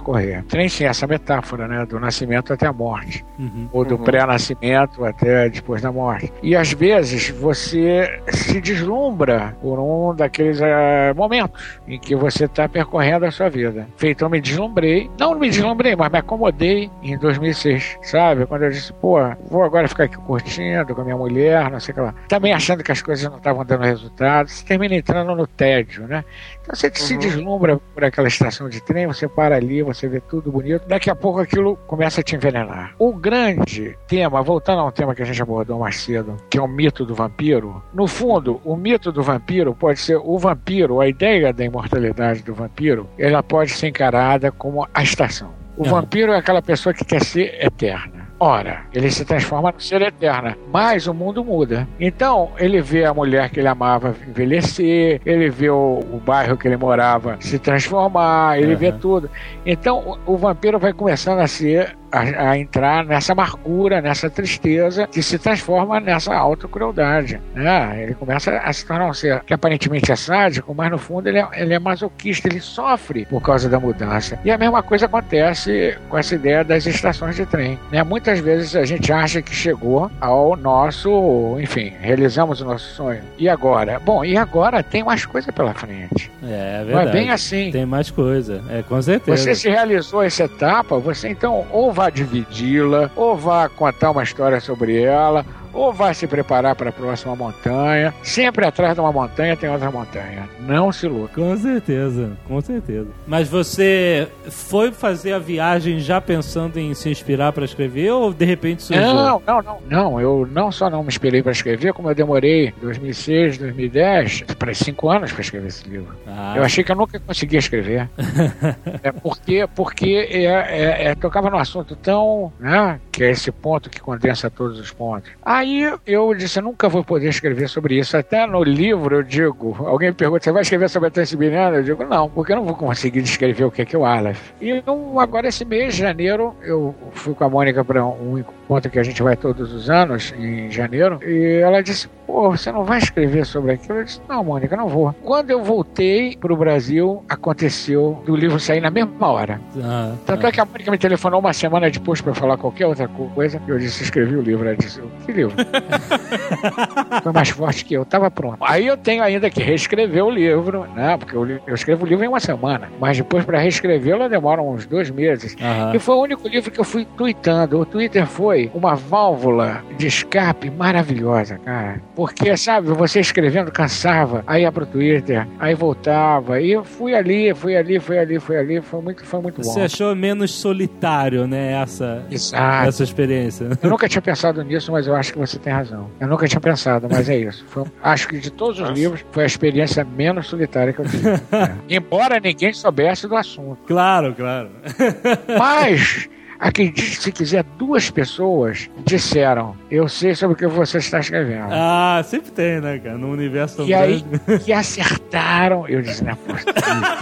E: trem, sim, essa metáfora, né? Do nascimento até a morte.
B: Uhum.
E: Ou do
C: Uhum.
E: pré-nascimento até depois da morte. E às vezes você se deslumbra por um daqueles uh, momentos em que você está percorrendo a sua vida. Feito, eu me deslumbrei. Não me deslumbrei, mas me acomodei em dois mil e seis, sabe? Quando eu disse, pô, vou agora ficar aqui curtindo com a minha mulher, não sei o que lá. Também achando que as coisas não estavam dando resultado. Você termina entrando no tédio, né? Então você se
C: Uhum.
E: deslumbra por aquela estação de trem, você para ali, você vê tudo bonito. Daqui a pouco aquilo começa a te envenenar. O grande tema, voltando a um tema que a gente abordou mais cedo, que é o mito do vampiro. No fundo, o mito do vampiro pode ser o vampiro, a ideia da imortalidade do vampiro, ela pode ser encarada como a estação. O
B: Uhum.
E: vampiro é aquela pessoa que quer ser eterna. Ora, ele se transforma no ser eterna, mas o mundo muda. Então, ele vê a mulher que ele amava envelhecer, ele vê o, o bairro que ele morava se transformar, ele
B: Uhum.
E: vê tudo. Então, o, o vampiro vai começando a ser A, a entrar nessa amargura, nessa tristeza que se transforma nessa autocrueldade, né? Ele começa a se tornar um ser que aparentemente é sádico, mas no fundo ele é, ele é masoquista, ele sofre por causa da mudança. E a mesma coisa acontece com essa ideia das estações de trem, né? Muitas vezes a gente acha que chegou ao nosso, enfim, realizamos o nosso sonho. E agora? Bom, e agora tem mais coisa pela frente.
B: É, é
E: Não
B: verdade.
E: é bem assim.
B: Tem mais coisa, é, com certeza.
E: Você se realizou essa etapa, você então ou vá dividi-la, ou vá contar uma história sobre ela, ou vai se preparar para a próxima montanha. Sempre atrás de uma montanha tem outra montanha. Não se iluda.
B: Com certeza, com certeza. Mas você foi fazer a viagem já pensando em se inspirar para escrever ou de repente surgiu?
E: Não, não, não. Não, eu não só não me inspirei para escrever, como eu demorei dois mil e seis, dois mil e dez, para cinco anos para escrever esse livro.
B: Ah,
E: Eu achei que eu nunca conseguia escrever. é porque porque é, é, é, tocava num assunto tão, né, que é esse ponto que condensa todos os pontos. Aí eu disse, eu nunca vou poder escrever sobre isso. Até no livro eu digo, alguém me pergunta, você vai escrever sobre a Transiberiana? Eu digo, não, porque eu não vou conseguir descrever o que é, que é o Aleph. E eu, agora esse mês de janeiro, eu fui com a Mônica para um encontro que a gente vai todos os anos, em janeiro, e ela disse, pô, você não vai escrever sobre aquilo? Eu disse, não, Mônica, não vou. Quando eu voltei pro Brasil, aconteceu do livro sair na mesma hora.
B: Ah,
E: Tanto
B: ah.
E: é que a Mônica me telefonou uma semana depois para falar qualquer outra coisa, eu disse, escrevi o livro. Ela disse, que livro? Foi mais forte que eu, tava pronto. Aí eu tenho ainda que reescrever o livro, né? Porque eu, eu escrevo o livro em uma semana, mas depois para reescrevê-lo demora uns dois meses.
B: Aham.
E: E foi o único livro que eu fui tweetando. O Twitter foi uma válvula de escape maravilhosa, cara. Porque, sabe, você escrevendo cansava, aí ia pro Twitter, aí voltava, e eu fui ali, fui ali, fui ali, fui ali, foi muito, foi muito bom.
B: Você achou menos solitário, né, essa,
E: Exato.
B: essa experiência?
E: Eu nunca tinha pensado nisso, mas eu acho que você tem razão. Eu nunca tinha pensado, mas é isso. Foi, acho que de todos os
C: Nossa.
E: livros, foi a experiência menos solitária que eu tive. É. Embora ninguém soubesse do assunto.
B: Claro, claro.
E: Mas, acredite se quiser, duas pessoas disseram, eu sei sobre o que você está escrevendo.
B: Ah, sempre tem, né, cara? Num universo tão
E: E aí,
B: grande.
E: que acertaram. Eu disse, não é possível.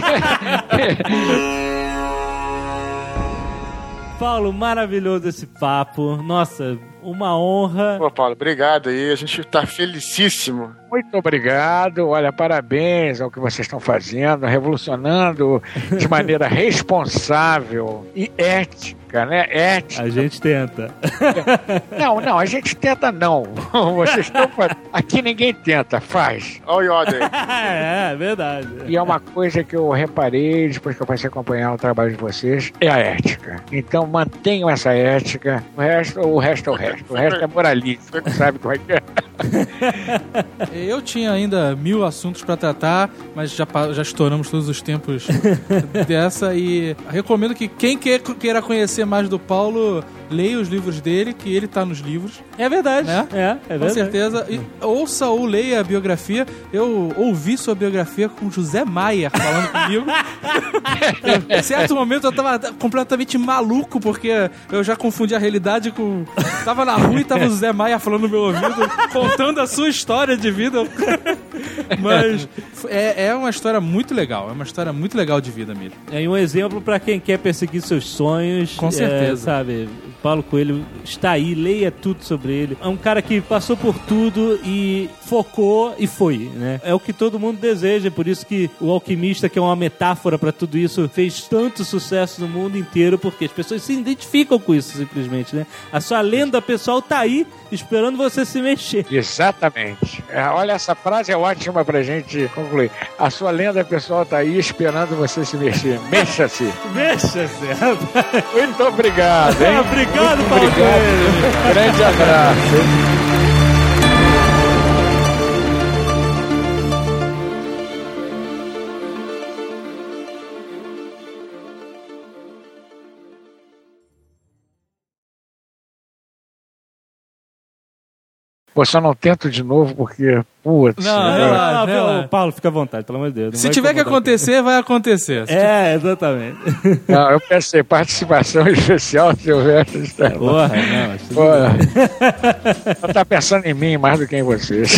B: Paulo, maravilhoso esse papo. Nossa, uma honra.
C: Pô, Paulo, obrigado aí. A gente tá felicíssimo.
E: Muito obrigado. Olha, parabéns ao que vocês estão fazendo, revolucionando de maneira responsável e ética, né? Ética.
B: A gente tenta.
E: Não, não, a gente tenta não. Vocês estão fazendo. Aqui ninguém tenta, faz.
C: Olha o Yoda aí.
B: é, é verdade.
E: E é uma coisa que eu reparei depois que eu passei a acompanhar o trabalho de vocês, é a ética. Então mantenham essa ética. O resto, o resto é o resto. O resto é moralismo. Sabe como é que é?
D: Eu tinha ainda mil assuntos pra tratar, mas já, pa- já estouramos todos os tempos dessa e recomendo que quem quer, queira conhecer mais do Paulo, leia os livros dele, que ele tá nos livros.
B: É verdade.
D: Né?
B: É, é
D: Com
B: verdade.
D: certeza. E ouça ou leia a biografia. Eu ouvi sua biografia com José Maia falando comigo. Em certo momento eu tava completamente maluco, porque eu já confundi a realidade com... Tava na rua e tava o José Maia falando no meu ouvido, contando a sua história de vida. Mas é, é uma história muito legal. É uma história muito legal de vida mesmo.
B: É um exemplo pra quem quer perseguir seus sonhos.
D: Com certeza.
B: É, sabe, Paulo Coelho está aí, leia tudo sobre ele. É um cara que passou por tudo e focou e foi, né? É o que todo mundo deseja, por isso que o Alquimista, que é uma metáfora pra tudo isso, fez tanto sucesso no mundo inteiro, porque as pessoas se identificam com isso, simplesmente, né? A sua lenda pessoal tá aí, esperando você se mexer.
E: Exatamente. É, olha, essa frase é ótima pra gente concluir. A sua lenda pessoal tá aí esperando você se mexer. Mexa-se.
B: Mexa-se.
E: Muito obrigado, hein?
B: Obrigado,
E: Muito
B: Paulo
E: obrigado.
B: Coelho.
E: Grande abraço. Pô, só não tento de novo porque, putz.
D: Não,
B: Não,
D: né?
B: não,
D: Relaxa,
B: não,
D: relaxa.
B: Paulo, fica à vontade, pelo amor de Deus. Não
D: Se
B: vai
D: tiver que
B: incomodar
D: acontecer, vai acontecer.
B: aqui. É, exatamente.
E: Não, eu pensei, participação especial, Silvestre.
B: Porra, não. Mas tudo
E: Porra.
B: bem.
E: Ela tá pensando em mim mais do que em vocês.